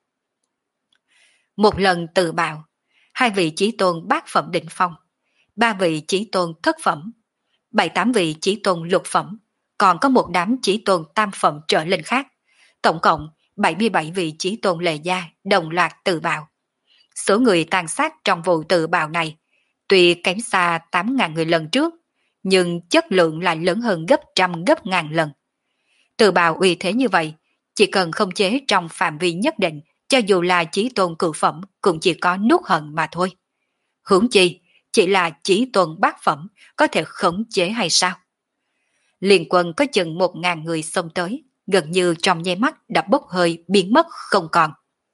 Một lần tự bạo, hai vị chí tôn bát phẩm đỉnh phong, ba vị chí tôn thất phẩm, bảy tám vị chí tôn lục phẩm, còn có một đám chí tôn tam phẩm trở lên khác. Tổng cộng bảy mươi bảy vị chí tôn Lệ gia đồng loạt tự bạo. Số người tàn sát trong vụ tự bạo này tuy kém xa tám nghìn người lần trước, nhưng chất lượng lại lớn hơn gấp trăm gấp ngàn lần. Tự bạo uy thế như vậy, chỉ cần khống chế trong phạm vi nhất định, cho dù là chí tôn cửu phẩm cũng chỉ có nuốt hận mà thôi. Huống chi, chỉ là chí tôn bát phẩm có thể khống chế hay sao? Liên quân có chừng một ngàn người xông tới, gần như trong nháy mắt đã bốc hơi biến mất không còn.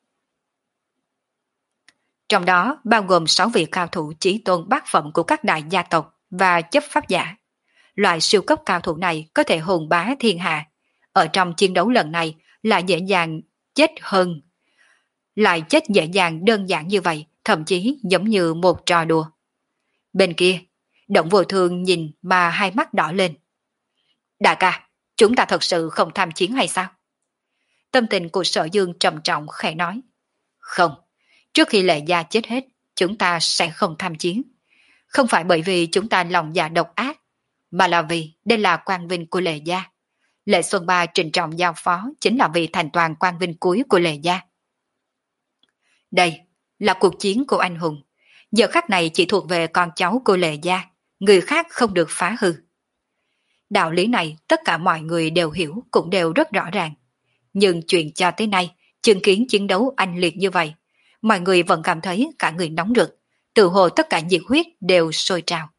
Trong đó bao gồm sáu vị cao thủ chí tôn bát phẩm của các đại gia tộc và chấp pháp giả. Loại siêu cấp cao thủ này có thể hùng bá thiên hạ. Ở trong chiến đấu lần này là dễ dàng chết hơn. Lại chết dễ dàng đơn giản như vậy, thậm chí giống như một trò đùa. Bên kia, Động Vô Thương nhìn mà hai mắt đỏ lên. Đại ca, chúng ta thật sự không tham chiến hay sao? Tâm tình của Sở Dương trầm trọng khẽ nói. Không, trước khi Lệ gia chết hết, chúng ta sẽ không tham chiến. Không phải bởi vì chúng ta lòng dạ độc ác, mà là vì đây là quang vinh của Lệ gia. Lệ Xuân Ba trịnh trọng giao phó chính là vì thành toàn quang vinh cuối của Lệ gia. Đây là cuộc chiến của anh hùng. Giờ khắc này chỉ thuộc về con cháu của Lệ gia, người khác không được phá hư. Đạo lý này tất cả mọi người đều hiểu, cũng đều rất rõ ràng. Nhưng chuyện cho tới nay, chứng kiến chiến đấu anh liệt như vậy, mọi người vẫn cảm thấy cả người nóng rực, tự hồ tất cả nhiệt huyết đều sôi trào.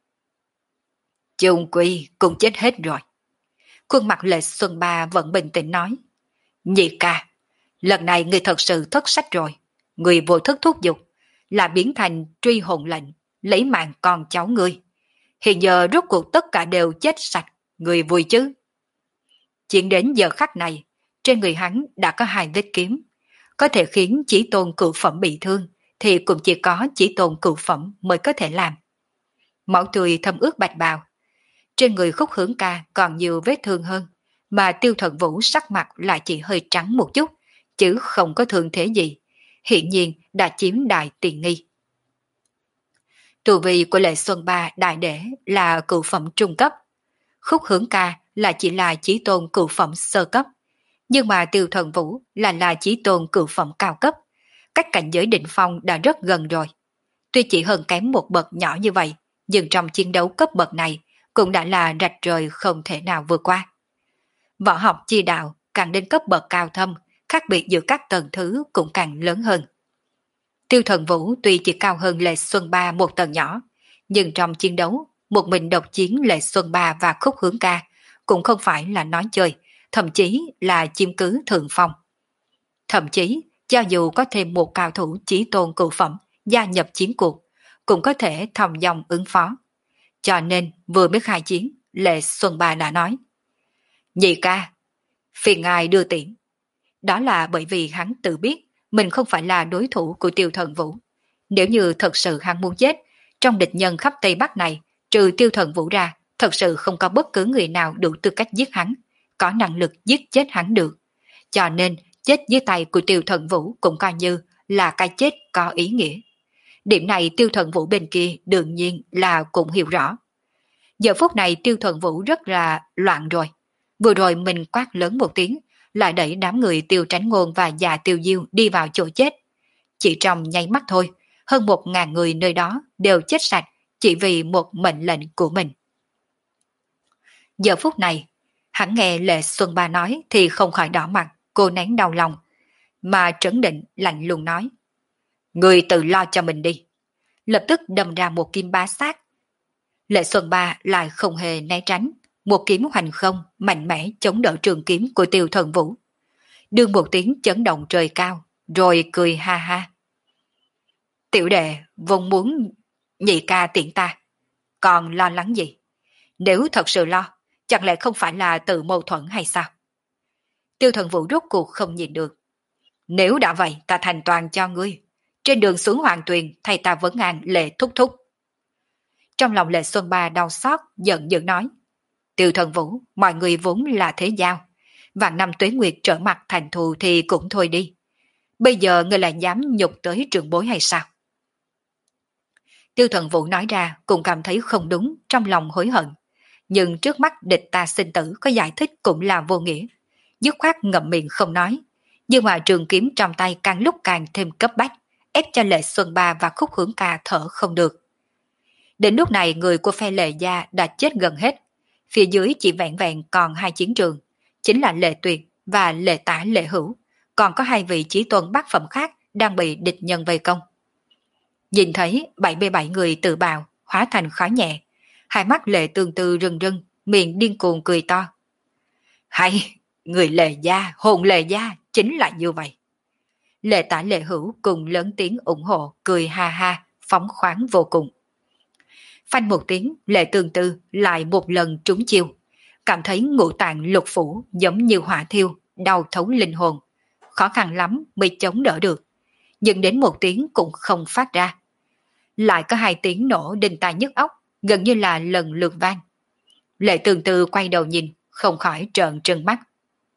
Chung quy cũng chết hết rồi. Khuôn mặt Lệ Xuân Ba vẫn bình tĩnh nói. Nhị ca, lần này người thật sự thất sách rồi. Người vô thức thúc giục, là biến thành truy hồn lệnh, lấy mạng con cháu ngươi. Hiện giờ rốt cuộc tất cả đều chết sạch, người vui chứ? Chuyện đến giờ khắc này, trên người hắn đã có hai vết kiếm. Có thể khiến chỉ tôn cửu phẩm bị thương, thì cũng chỉ có chỉ tôn cửu phẩm mới có thể làm. Máu tươi thấm ướt bạch bào. Trên người Khúc Hướng Ca còn nhiều vết thương hơn, mà Tiêu Thần Vũ sắc mặt lại chỉ hơi trắng một chút, chứ không có thương thế gì. Hiện nhiên đã chiếm đại tiền nghi. Tu vi của Lệ Xuân Ba đại đế là cửu phẩm trung cấp. Khúc Hướng Ca là chỉ là chí tôn cửu phẩm sơ cấp. Nhưng mà Tiêu Thần Vũ là là chí tôn cửu phẩm cao cấp. Cách cảnh giới đỉnh phong đã rất gần rồi. Tuy chỉ hơn kém một bậc nhỏ như vậy, nhưng trong chiến đấu cấp bậc này cũng đã là rạch rời không thể nào vượt qua. Võ học chi đạo càng đến cấp bậc cao thâm, khác biệt giữa các tầng thứ cũng càng lớn hơn. Tiêu Thần Vũ tuy chỉ cao hơn Lệ Xuân Ba một tầng nhỏ, nhưng trong chiến đấu, một mình độc chiến Lệ Xuân Ba và Khúc Hướng Ca cũng không phải là nói chơi, thậm chí là chiếm cứ thượng phong. Thậm chí, cho dù có thêm một cao thủ chí tôn cửu phẩm gia nhập chiến cuộc, cũng có thể thòng dòng ứng phó. Cho nên vừa mới khai chiến, Lệ Xuân Ba đã nói. Nhị ca, phiền ngài đưa tiễn. Đó là bởi vì hắn tự biết mình không phải là đối thủ của Tiêu Thần Vũ. Nếu như thật sự hắn muốn chết, trong địch nhân khắp Tây Bắc này, trừ Tiêu Thần Vũ ra, thật sự không có bất cứ người nào đủ tư cách giết hắn, có năng lực giết chết hắn được. Cho nên, chết dưới tay của Tiêu Thần Vũ cũng coi như là cái chết có ý nghĩa. Điểm này Tiêu Thần Vũ bên kia đương nhiên là cũng hiểu rõ. Giờ phút này Tiêu Thần Vũ rất là loạn rồi. Vừa rồi mình quát lớn một tiếng, lại đẩy đám người Tiêu Tránh Ngôn và già Tiêu Diêu đi vào chỗ chết. Chỉ trong nháy mắt thôi, hơn một ngàn người nơi đó đều chết sạch chỉ vì một mệnh lệnh của mình. Giờ phút này, hắn nghe Lệ Xuân Ba nói thì không khỏi đỏ mặt, cô nén đau lòng, mà trấn định lạnh lùng nói. Người tự lo cho mình đi. Lập tức đâm ra một kim bá sát. Lệ Xuân Ba lại không hề né tránh, một kiếm hoành không mạnh mẽ chống đỡ trường kiếm của Tiêu Thần Vũ. Đương một tiếng chấn động trời cao, rồi cười ha ha. Tiểu đệ vốn muốn nhị ca tiện ta, còn lo lắng gì? Nếu thật sự lo, chẳng lẽ không phải là tự mâu thuẫn hay sao? Tiêu Thần Vũ rốt cuộc không nhìn được. Nếu đã vậy ta thành toàn cho ngươi. Trên đường xuống Hoàng Tuyền thầy ta vấn an Lệ thúc thúc. Trong lòng Lệ Xuân Ba đau xót, giận dữ nói. Tiêu Thần Vũ, mọi người vốn là thế giao. Vạn năm tuế nguyệt trở mặt thành thù thì cũng thôi đi. Bây giờ ngươi lại dám nhục tới trường bối hay sao? Tiêu Thần Vũ nói ra cũng cảm thấy không đúng, trong lòng hối hận. Nhưng trước mắt địch ta sinh tử có giải thích cũng là vô nghĩa. Dứt khoát ngậm miệng không nói. Nhưng mà trường kiếm trong tay càng lúc càng thêm cấp bách, ép cho Lệ Xuân Ba và Khúc Hướng Ca thở không được. Đến lúc này người của phe Lệ gia đã chết gần hết, phía dưới chỉ vẹn vẹn còn hai chiến trường, chính là Lệ Tuyệt và Lệ Tả Lệ Hữu, còn có hai vị chí tôn bát phẩm khác đang bị địch nhân vây công. Nhìn thấy bảy mươi bảy người tự bào hóa thành khói nhẹ, hai mắt Lệ Tương Tư rưng rưng, miệng điên cuồng cười to. Hay, người Lệ gia, hồn Lệ gia chính là như vậy. Lệ Tả Lệ Hữu cùng lớn tiếng ủng hộ, cười ha ha, phóng khoáng vô cùng. Phanh một tiếng, Lệ Tương Tư lại một lần trúng chiêu, cảm thấy ngũ tạng lục phủ giống như hỏa thiêu, đau thấu linh hồn, khó khăn lắm mới chống đỡ được, nhưng đến một tiếng cũng không phát ra. Lại có hai tiếng nổ đinh tai nhức óc, gần như là lần lượt vang. Lệ Tương Tư quay đầu nhìn, không khỏi trợn trừng mắt.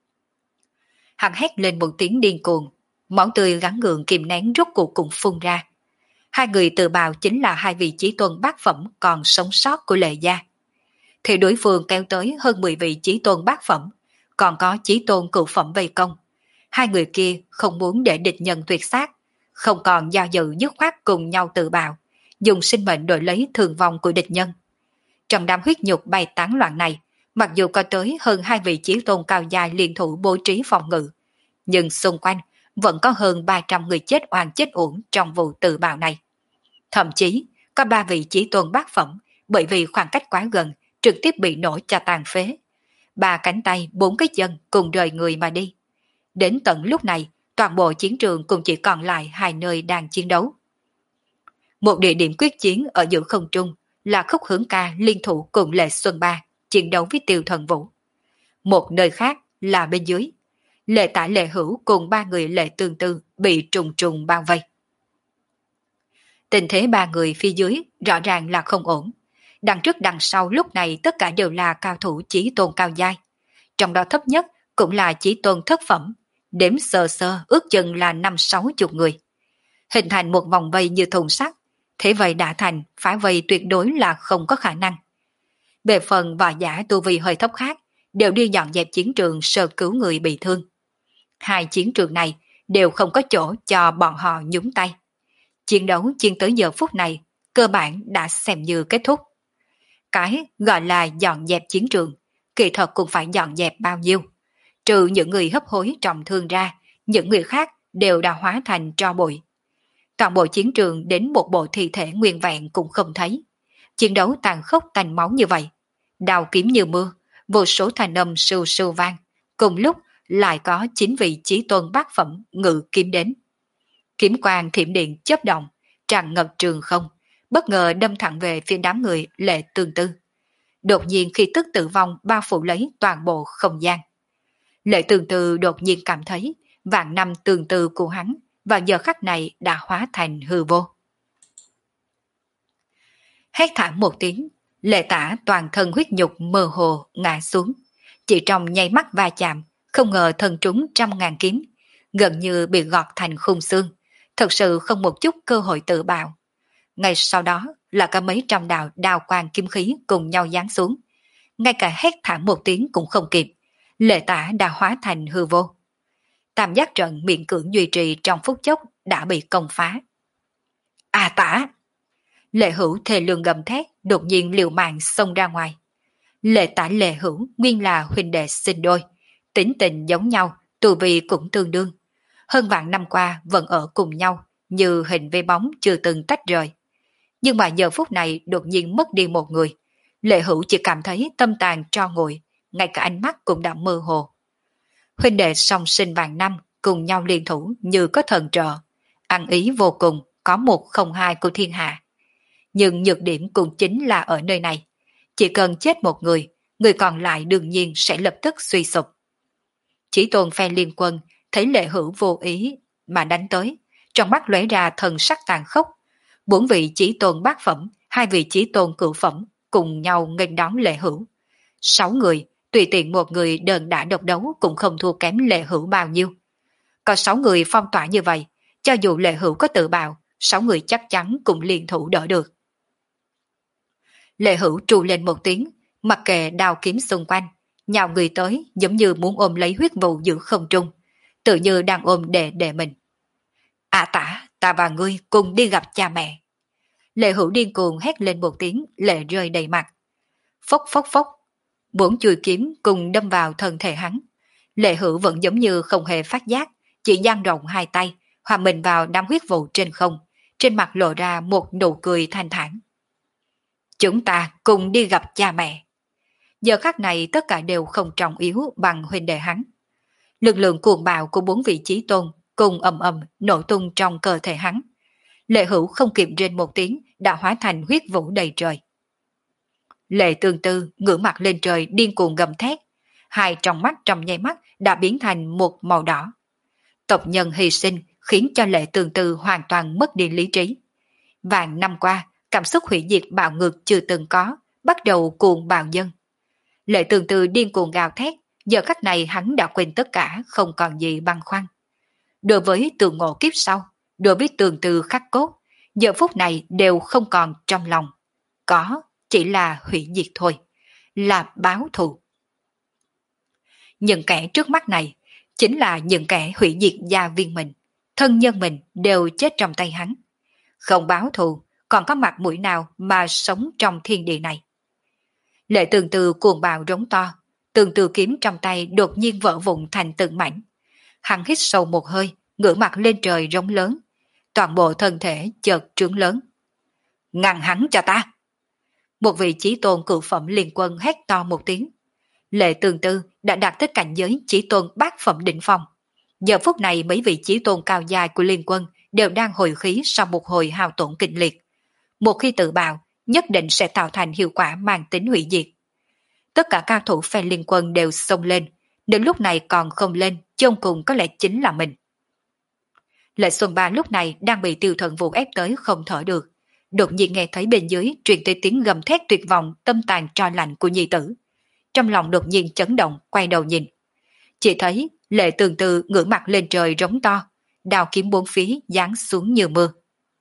Hắn hét lên một tiếng điên cuồng, máu tươi gắn gượng kìm nén rốt cuộc cũng phun ra. Hai người tự bào chính là hai vị chí tôn bát phẩm còn sống sót của Lệ gia. Thì đối phương kéo tới hơn mười vị chí tôn bát phẩm, còn có chí tôn cửu phẩm vây công. Hai người kia không muốn để địch nhân tuyệt sát, không còn do dự dứt khoát cùng nhau tự bào, dùng sinh mệnh đổi lấy thương vong của địch nhân. Trong đám huyết nhục bay tán loạn này, mặc dù có tới hơn hai vị chí tôn cao dài liên thủ bố trí phòng ngự, nhưng xung quanh vẫn có hơn ba trăm người chết oan chết uổng trong vụ tự bào này. Thậm chí có ba vị chí tôn bát phẩm bởi vì khoảng cách quá gần trực tiếp bị nổ cho tàn phế. Ba cánh tay, bốn cái chân cùng rời người mà đi. Đến tận lúc này, toàn bộ chiến trường cũng chỉ còn lại hai nơi đang chiến đấu. Một địa điểm quyết chiến ở giữa không trung là Khúc Hướng Ca liên thủ cùng Lệ Xuân Ba chiến đấu với Tiêu Thần Vũ. Một nơi khác là bên dưới, Lệ Tả Lệ Hữu cùng ba người Lệ Tương Tư bị trùng trùng bao vây. Tình thế ba người phía dưới rõ ràng là không ổn. Đằng trước đằng sau lúc này tất cả đều là cao thủ chí tôn cao giai. Trong đó thấp nhất cũng là chí tôn thất phẩm, đếm sơ sơ ước chừng là năm sáu chục người. Hình thành một vòng vây như thùng sắt, thế vậy đã thành phá vây tuyệt đối là không có khả năng. Về phần võ giả tu vi hơi thấp khác, đều đi dọn dẹp chiến trường sơ cứu người bị thương. Hai chiến trường này đều không có chỗ cho bọn họ nhúng tay. Chiến đấu chiến tới giờ phút này, cơ bản đã xem như kết thúc. Cái gọi là dọn dẹp chiến trường, kỳ thật cũng phải dọn dẹp bao nhiêu. Trừ những người hấp hối trọng thương ra, những người khác đều đã hóa thành tro bụi. Toàn bộ chiến trường đến một bộ thi thể nguyên vẹn cũng không thấy. Chiến đấu tàn khốc tanh máu như vậy, đào kiếm như mưa, vô số thanh âm sưu sưu vang, cùng lúc lại có chín vị chí tôn bát phẩm ngự kiếm đến. Kiếm quang thiểm điện chớp động, tràn ngập trường không, bất ngờ đâm thẳng về phía đám người Lệ Tương Tư. Đột nhiên khi tức tử vong bao phủ lấy toàn bộ không gian. Lệ Tương Tư đột nhiên cảm thấy vạn năm tương tư của hắn vào giờ khắc này đã hóa thành hư vô. Hét thảm một tiếng, Lệ Tả toàn thân huyết nhục mơ hồ ngã xuống. Chỉ trong nháy mắt va chạm, không ngờ thân trúng trăm ngàn kiếm, gần như bị gọt thành khung xương, thật sự không một chút cơ hội tự bạo. Ngay sau đó là cả mấy trăm đạo đao quang kim khí cùng nhau giáng xuống. Ngay cả hét thảm một tiếng cũng không kịp, Lệ Tả đã hóa thành hư vô. Tam giác trận miễn cưỡng duy trì trong phút chốc đã bị công phá. À Tả! Lệ Hữu thề lương gầm thét, đột nhiên liều mạng xông ra ngoài. Lệ Tả Lệ Hữu nguyên là huynh đệ sinh đôi, tính tình giống nhau, tu vi cũng tương đương. Hơn vạn năm qua vẫn ở cùng nhau, như hình với bóng chưa từng tách rời. Nhưng mà giờ phút này đột nhiên mất đi một người. Lệ Hữu chỉ cảm thấy tâm tàn tro nguội, ngay cả ánh mắt cũng đã mơ hồ. Huynh đệ song sinh vạn năm, cùng nhau liên thủ như có thần trợ, ăn ý vô cùng, có một không hai của thiên hạ. Nhưng nhược điểm cũng chính là ở nơi này. Chỉ cần chết một người, người còn lại đương nhiên sẽ lập tức suy sụp. Chỉ tôn phe liên quân thấy Lệ Hữu vô ý mà đánh tới, trong mắt lóe ra thần sắc tàn khốc. Bốn vị chí tôn bát phẩm, hai vị chí tôn cửu phẩm cùng nhau nghênh đón Lệ Hữu. Sáu người, tùy tiện một người đơn đả độc đấu cũng không thua kém Lệ Hữu bao nhiêu. Có sáu người phong tỏa như vậy, cho dù Lệ Hữu có tự bạo, sáu người chắc chắn cũng liên thủ đỡ được. Lệ Hữu trù lên một tiếng, mặc kệ đao kiếm xung quanh, nhào người tới giống như muốn ôm lấy huyết vụ giữa không trung. tự như đang ôm đệ đệ mình. À tả, ta và ngươi cùng đi gặp cha mẹ. Lệ Hữu điên cuồng hét lên một tiếng, lệ rơi đầy mặt. Phốc phốc phốc, bốn chuôi kiếm cùng đâm vào thân thể hắn. Lệ Hữu vẫn giống như không hề phát giác, chỉ dang rộng hai tay, hòa mình vào đám huyết vụ trên không, trên mặt lộ ra một nụ cười thanh thản. Chúng ta cùng đi gặp cha mẹ. Giờ khắc này tất cả đều không trọng yếu bằng huynh đệ hắn. Lực lượng cuồng bạo của bốn vị chí tôn cùng ầm ầm nổ tung trong cơ thể hắn. Lệ Hữu không kịp rên một tiếng đã hóa thành huyết vũ đầy trời. Lệ Tương Tư ngửa mặt lên trời điên cuồng gầm thét, hai trong mắt trong nháy mắt đã biến thành một màu đỏ. Tộc nhân hy sinh khiến cho Lệ Tương Tư hoàn toàn mất đi lý trí. Vạn năm qua, cảm xúc hủy diệt bạo ngược chưa từng có, bắt đầu cuồng bạo dân. Lệ Tương Tư điên cuồng gào thét, giờ khắc này hắn đã quên tất cả, không còn gì băn khoăn. Đối với tường ngộ kiếp sau, đối với Tương Tư khắc cốt, giờ phút này đều không còn trong lòng. Có, chỉ là hủy diệt thôi, là báo thù. Những kẻ trước mắt này, chính là những kẻ hủy diệt gia viên mình, thân nhân mình đều chết trong tay hắn. Không báo thù, còn có mặt mũi nào mà sống trong thiên địa này. Lệ Tương Tư cuồng bạo rống to, Tương Tư kiếm trong tay đột nhiên vỡ vụn thành từng mảnh. Hắn hít sâu một hơi, ngửa mặt lên trời rống lớn, toàn bộ thân thể chợt trướng lớn. Ngăn hắn cho ta! Một vị chí tôn cửu phẩm liên quân hét to một tiếng. Lệ Tương Tư đã đạt tới cảnh giới chí tôn bát phẩm đỉnh phong. Giờ phút này mấy vị chí tôn cao dài của liên quân đều đang hồi khí sau một hồi hao tổn kịch liệt. Một khi tự bạo, nhất định sẽ tạo thành hiệu quả mang tính hủy diệt. Tất cả cao thủ phe liên quân đều xông lên, đến lúc này còn không lên, chôn cùng có lẽ chính là mình. Lệ Xuân Ba lúc này đang bị Tiêu Thần Vũ ép tới không thở được. Đột nhiên nghe thấy bên dưới truyền tới tiếng gầm thét tuyệt vọng tâm tàn tro lạnh của nhi tử. Trong lòng đột nhiên chấn động, quay đầu nhìn. Chỉ thấy Lệ Tương Tư ngửa mặt lên trời rống to, đao kiếm bốn phía giáng xuống như mưa.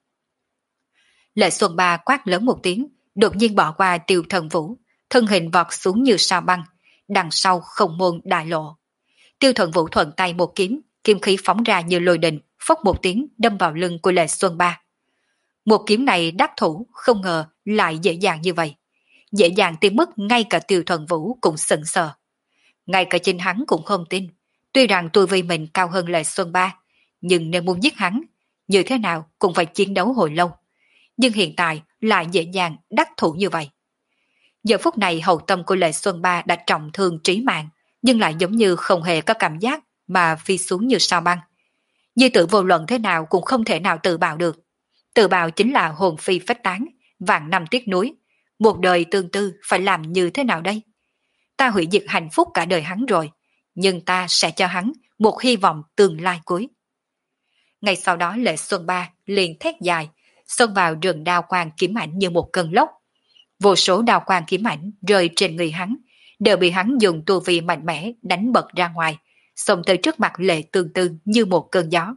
Lệ Xuân Ba quát lớn một tiếng, đột nhiên bỏ qua Tiêu Thần Vũ, thân hình vọt xuống như sao băng, đằng sau không môn đại lộ. Tiêu Thần Vũ thuận tay một kiếm, kiếm khí phóng ra như lôi đình, phốc một tiếng đâm vào lưng của Lệ Xuân Ba. Một kiếm này đắc thủ, không ngờ lại dễ dàng như vậy. Dễ dàng tới mức ngay cả Tiêu Thần Vũ cũng sững sờ. Ngay cả chính hắn cũng không tin. Tuy rằng tu vi mình cao hơn Lệ Xuân Ba, nhưng nếu muốn giết hắn, như thế nào cũng phải chiến đấu hồi lâu. Nhưng hiện tại lại dễ dàng đắc thủ như vậy. Giờ phút này hậu tâm của Lệ Xuân Ba đã trọng thương trí mạng, nhưng lại giống như không hề có cảm giác mà phi xuống như sao băng. Như tự vô luận thế nào cũng không thể nào tự bạo được. Tự bạo chính là hồn phi phách tán, vạn năm tiếc nuối. Một đời Tương Tư phải làm như thế nào đây? Ta hủy diệt hạnh phúc cả đời hắn rồi, nhưng ta sẽ cho hắn một hy vọng tương lai cuối. Ngay sau đó Lệ Xuân Ba liền thét dài, xông vào rừng đao quang kiếm ảnh như một cơn lốc. Vô số đao quang kiếm ảnh rơi trên người hắn, đều bị hắn dùng tu vi mạnh mẽ đánh bật ra ngoài, xông tới trước mặt Lệ Tương Tư như một cơn gió.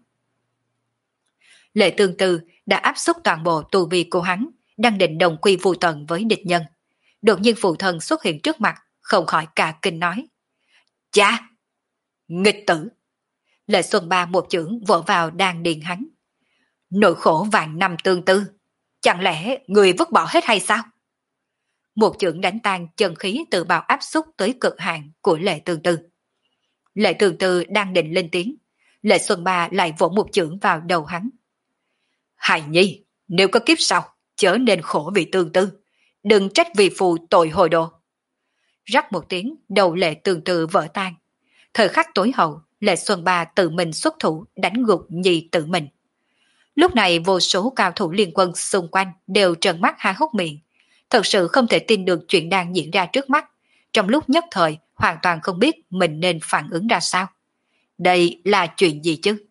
Lệ Tương Tư đã áp suất toàn bộ tu vi của hắn, đang định đồng quy vu tận với địch nhân. Đột nhiên phụ thân xuất hiện trước mặt, không khỏi cả kinh nói: Cha! Nghịch tử! Lệ Xuân Ba một chưởng vỗ vào đan điền hắn. Nỗi khổ vạn năm Tương Tư, chẳng lẽ người vứt bỏ hết hay sao? Một chưởng đánh tan chân khí tự bào áp suất tới cực hạn của Lệ Tương Tư. Lệ Tương Tư đang định lên tiếng, Lệ Xuân Ba lại vỗ một chưởng vào đầu hắn. Hài nhi, nếu có kiếp sau, chớ nên khổ vì Tương Tư, đừng trách vì phù tội hồi độ. Rắc một tiếng, đầu Lệ Tương Tư vỡ tan. Thời khắc tối hậu, Lệ Xuân Ba tự mình xuất thủ đánh gục nhi tự mình. Lúc này vô số cao thủ liên quân xung quanh đều trợn mắt há hốc miệng, thật sự không thể tin được chuyện đang diễn ra trước mắt. Trong lúc nhất thời hoàn toàn không biết mình nên phản ứng ra sao. Đây là chuyện gì chứ?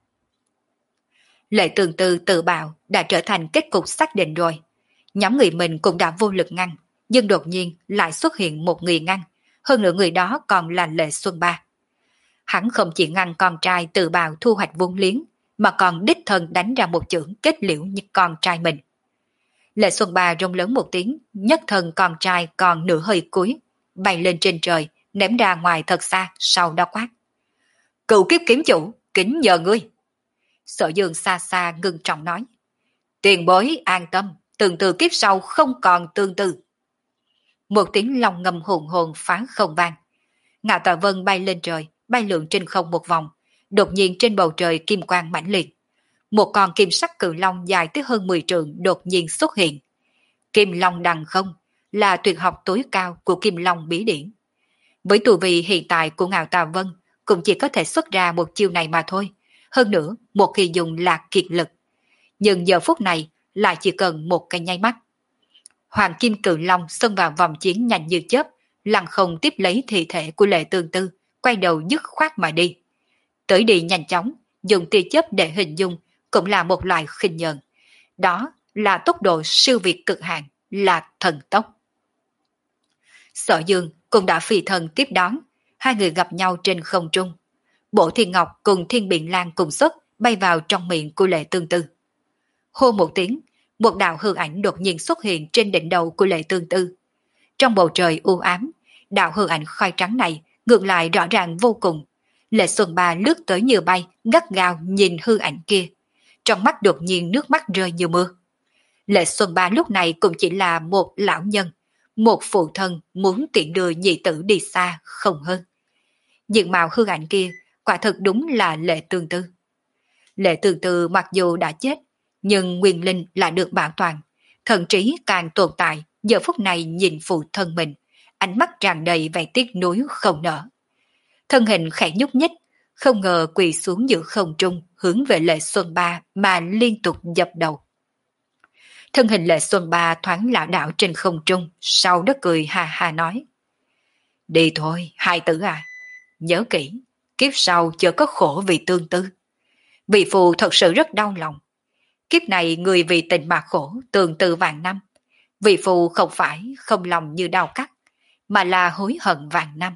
Lệ Tương Tư tự bạo đã trở thành kết cục xác định rồi. Nhóm người mình cũng đã vô lực ngăn, nhưng đột nhiên lại xuất hiện một người ngăn, hơn nữa người đó còn là Lệ Xuân Ba. Hắn không chỉ ngăn con trai tự bạo thu hoạch vốn liếng, mà còn đích thân đánh ra một chưởng kết liễu như con trai mình. Lệ Xuân Ba rống lớn một tiếng, nhất thân con trai còn nửa hơi cuối, bay lên trên trời, ném ra ngoài thật xa, sau đó quát. Cựu kiếp kiếm chủ, kính nhờ ngươi. Sở Dương xa xa ngưng trọng nói. Tiền bối an tâm, từng từ kiếp sau không còn tương tự. Một tiếng long ngầm hùng hồn phá không vang. Ngạo Tà Vân bay lên trời, bay lượn trên không một vòng. Đột nhiên trên bầu trời kim quang mãnh liệt. Một con kim sắc cự long dài tới hơn mười trượng đột nhiên xuất hiện. Kim long đằng không là tuyệt học tối cao của Kim Long bí điển. Với tu vi hiện tại của Ngạo Tà Vân cũng chỉ có thể xuất ra một chiêu này mà thôi. Hơn nữa, một khi dùng là kiệt lực. Nhưng giờ phút này lại chỉ cần một cái nháy mắt. Hoàng Kim Cự Long xông vào vòng chiến nhanh như chớp, lăng không tiếp lấy thi thể của Lệ Tương Tư, quay đầu dứt khoát mà đi. Tới đi nhanh chóng, dùng tia chớp để hình dung cũng là một loại khinh nhờn. Đó là tốc độ siêu việt cực hạn, là thần tốc. Sở Dương cũng đã phi thần tiếp đón, hai người gặp nhau trên không trung. Bổ Thiên Ngọc cùng Thiên Biện Lan cùng xuất bay vào trong miệng của Lệ Tương Tư. Hô một tiếng, một đạo hư ảnh đột nhiên xuất hiện trên đỉnh đầu của Lệ Tương Tư. Trong bầu trời u ám, đạo hư ảnh khoai trắng này ngược lại rõ ràng vô cùng. Lệ Xuân Ba lướt tới như bay, gắt gao nhìn hư ảnh kia. Trong mắt đột nhiên nước mắt rơi như mưa. Lệ Xuân Ba lúc này cũng chỉ là một lão nhân, một phụ thân muốn tiện đưa nhị tử đi xa không hơn. Diện mạo hư ảnh kia quả thực đúng là Lệ Tương Tư. Lệ Tương Tư mặc dù đã chết, nhưng nguyên linh lại được bảo toàn, thần trí càng tồn tại. Giờ phút này nhìn phụ thân mình, ánh mắt tràn đầy vẻ tiếc nuối không nở. Thân hình khẽ nhúc nhích, không ngờ quỳ xuống giữa không trung hướng về Lệ Xuân Ba mà liên tục dập đầu. Thân hình Lệ Xuân Ba thoáng lảo đảo trên không trung, sau đó cười ha ha nói. Đi thôi, hai tử à, nhớ kỹ, kiếp sau chớ có khổ vì tương tư. Vị phụ thật sự rất đau lòng. Kiếp này người vì tình mà khổ tương tư vạn năm. Vị phụ không phải không lòng như đau cắt, mà là hối hận vạn năm.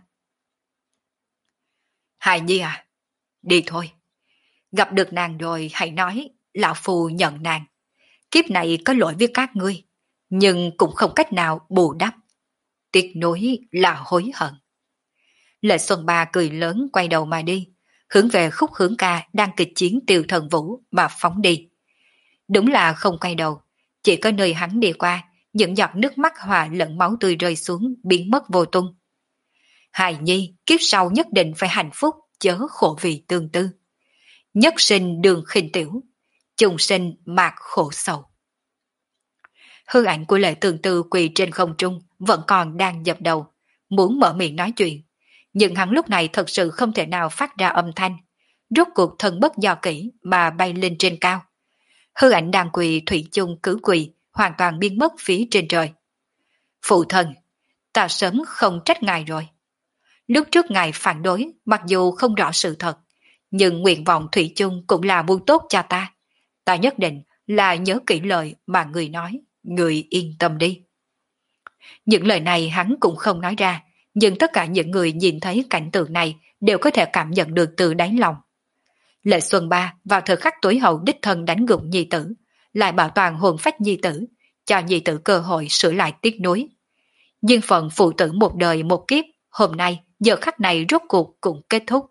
Hài Nhi à, đi thôi. Gặp được nàng rồi hãy nói, lão phù nhận nàng. Kiếp này có lỗi với các ngươi, nhưng cũng không cách nào bù đắp. Tiếc nuối là hối hận. Lệ Xuân Ba cười lớn quay đầu mà đi, hướng về Khúc Hướng Ca đang kịch chiến Tiêu Thần Vũ mà phóng đi. Đúng là không quay đầu, chỉ có nơi hắn đi qua, những giọt nước mắt hòa lẫn máu tươi rơi xuống biến mất vô tung. Hài Nhi kiếp sau nhất định phải hạnh phúc, chớ khổ vì tương tư. Nhất sinh đường khinh tiểu, chung sinh mạc khổ sầu. Hư ảnh của Lệ Tương Tư quỳ trên không trung vẫn còn đang dập đầu, muốn mở miệng nói chuyện, nhưng hắn lúc này thật sự không thể nào phát ra âm thanh. Rốt cuộc thân bất do kỹ mà bay lên trên cao. Hư ảnh đang quỳ thủy chung cứ quỳ, hoàn toàn biến mất phía trên trời. Phụ thân, ta sớm không trách ngài rồi. Lúc trước ngài phản đối, mặc dù không rõ sự thật, nhưng nguyện vọng thủy chung cũng là muốn tốt cho ta. Ta nhất định là nhớ kỹ lời mà người nói, người yên tâm đi. Những lời này hắn cũng không nói ra, nhưng tất cả những người nhìn thấy cảnh tượng này đều có thể cảm nhận được từ đáy lòng. Lệ Xuân Ba vào thời khắc tối hậu đích thân đánh gục nhi tử, lại bảo toàn hồn phách nhi tử, cho nhi tử cơ hội sửa lại tiếc nuối. Duyên phận phụ tử một đời một kiếp, hôm nay giờ khắc này rốt cuộc cũng kết thúc.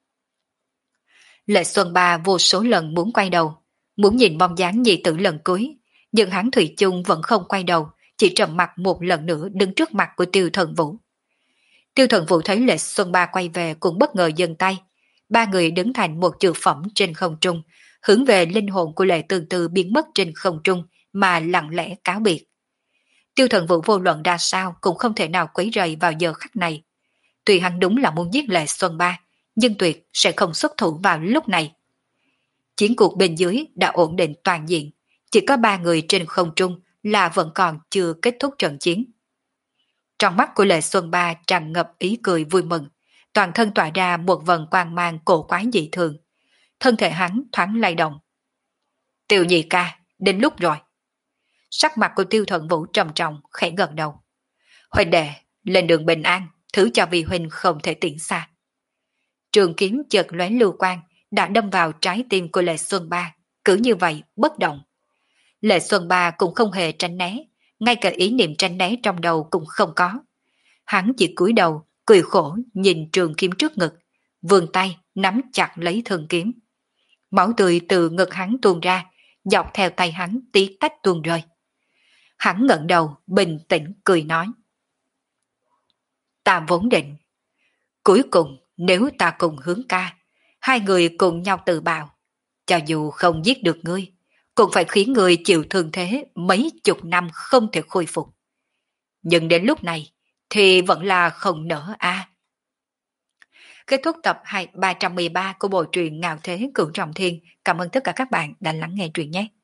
Lệ Xuân Ba vô số lần muốn quay đầu, muốn nhìn bóng dáng nhi tử lần cuối, nhưng hắn thủy chung vẫn không quay đầu, chỉ trầm mặt một lần nữa đứng trước mặt của Tiêu Thần Vũ. Tiêu Thần Vũ thấy Lệ Xuân Ba quay về cũng bất ngờ dừng tay. Ba người đứng thành một chữ phẩm trên không trung, hướng về linh hồn của Lệ Tương Tư biến mất trên không trung mà lặng lẽ cáo biệt. Tiêu Thần Vũ vô luận ra sao cũng không thể nào quấy rầy vào giờ khắc này. Tuy hắn đúng là muốn giết Lệ Xuân Ba, nhưng tuyệt sẽ không xuất thủ vào lúc này. Chiến cuộc bên dưới đã ổn định toàn diện, chỉ có ba người trên không trung là vẫn còn chưa kết thúc trận chiến. Trong mắt của Lệ Xuân Ba tràn ngập ý cười vui mừng, toàn thân tỏa ra một vần quang mang cổ quái dị thường. Thân thể hắn thoáng lay động. Tiêu nhị ca, đến lúc rồi. Sắc mặt của Tiêu Thần Vũ trầm trọng, khẽ gật đầu. Huynh đệ, lên đường bình an, thứ cho vì huynh không thể tiễn xa. Trường kiếm chợt lóe lưu quang, đã đâm vào trái tim của Lệ Xuân Ba, cứ như vậy bất động. Lệ Xuân Ba cũng không hề tránh né, ngay cả ý niệm tránh né trong đầu cũng không có. Hắn chỉ cúi đầu, cười khổ nhìn trường kiếm trước ngực, vươn tay nắm chặt lấy thân kiếm. Máu tươi từ ngực hắn tuôn ra, dọc theo tay hắn tí tách tuôn rơi. Hắn ngẩng đầu, bình tĩnh cười nói. Ta vốn định, cuối cùng nếu ta cùng Hướng ca, hai người cùng nhau tự bào, cho dù không giết được ngươi, cũng phải khiến ngươi chịu thương thế mấy chục năm không thể khôi phục. Nhưng đến lúc này, thì vẫn là không nỡ a. Kết thúc tập hai ba trăm mười ba của bộ truyện Ngạo Thế Cửu Trọng Thiên. Cảm ơn tất cả các bạn đã lắng nghe truyện nhé.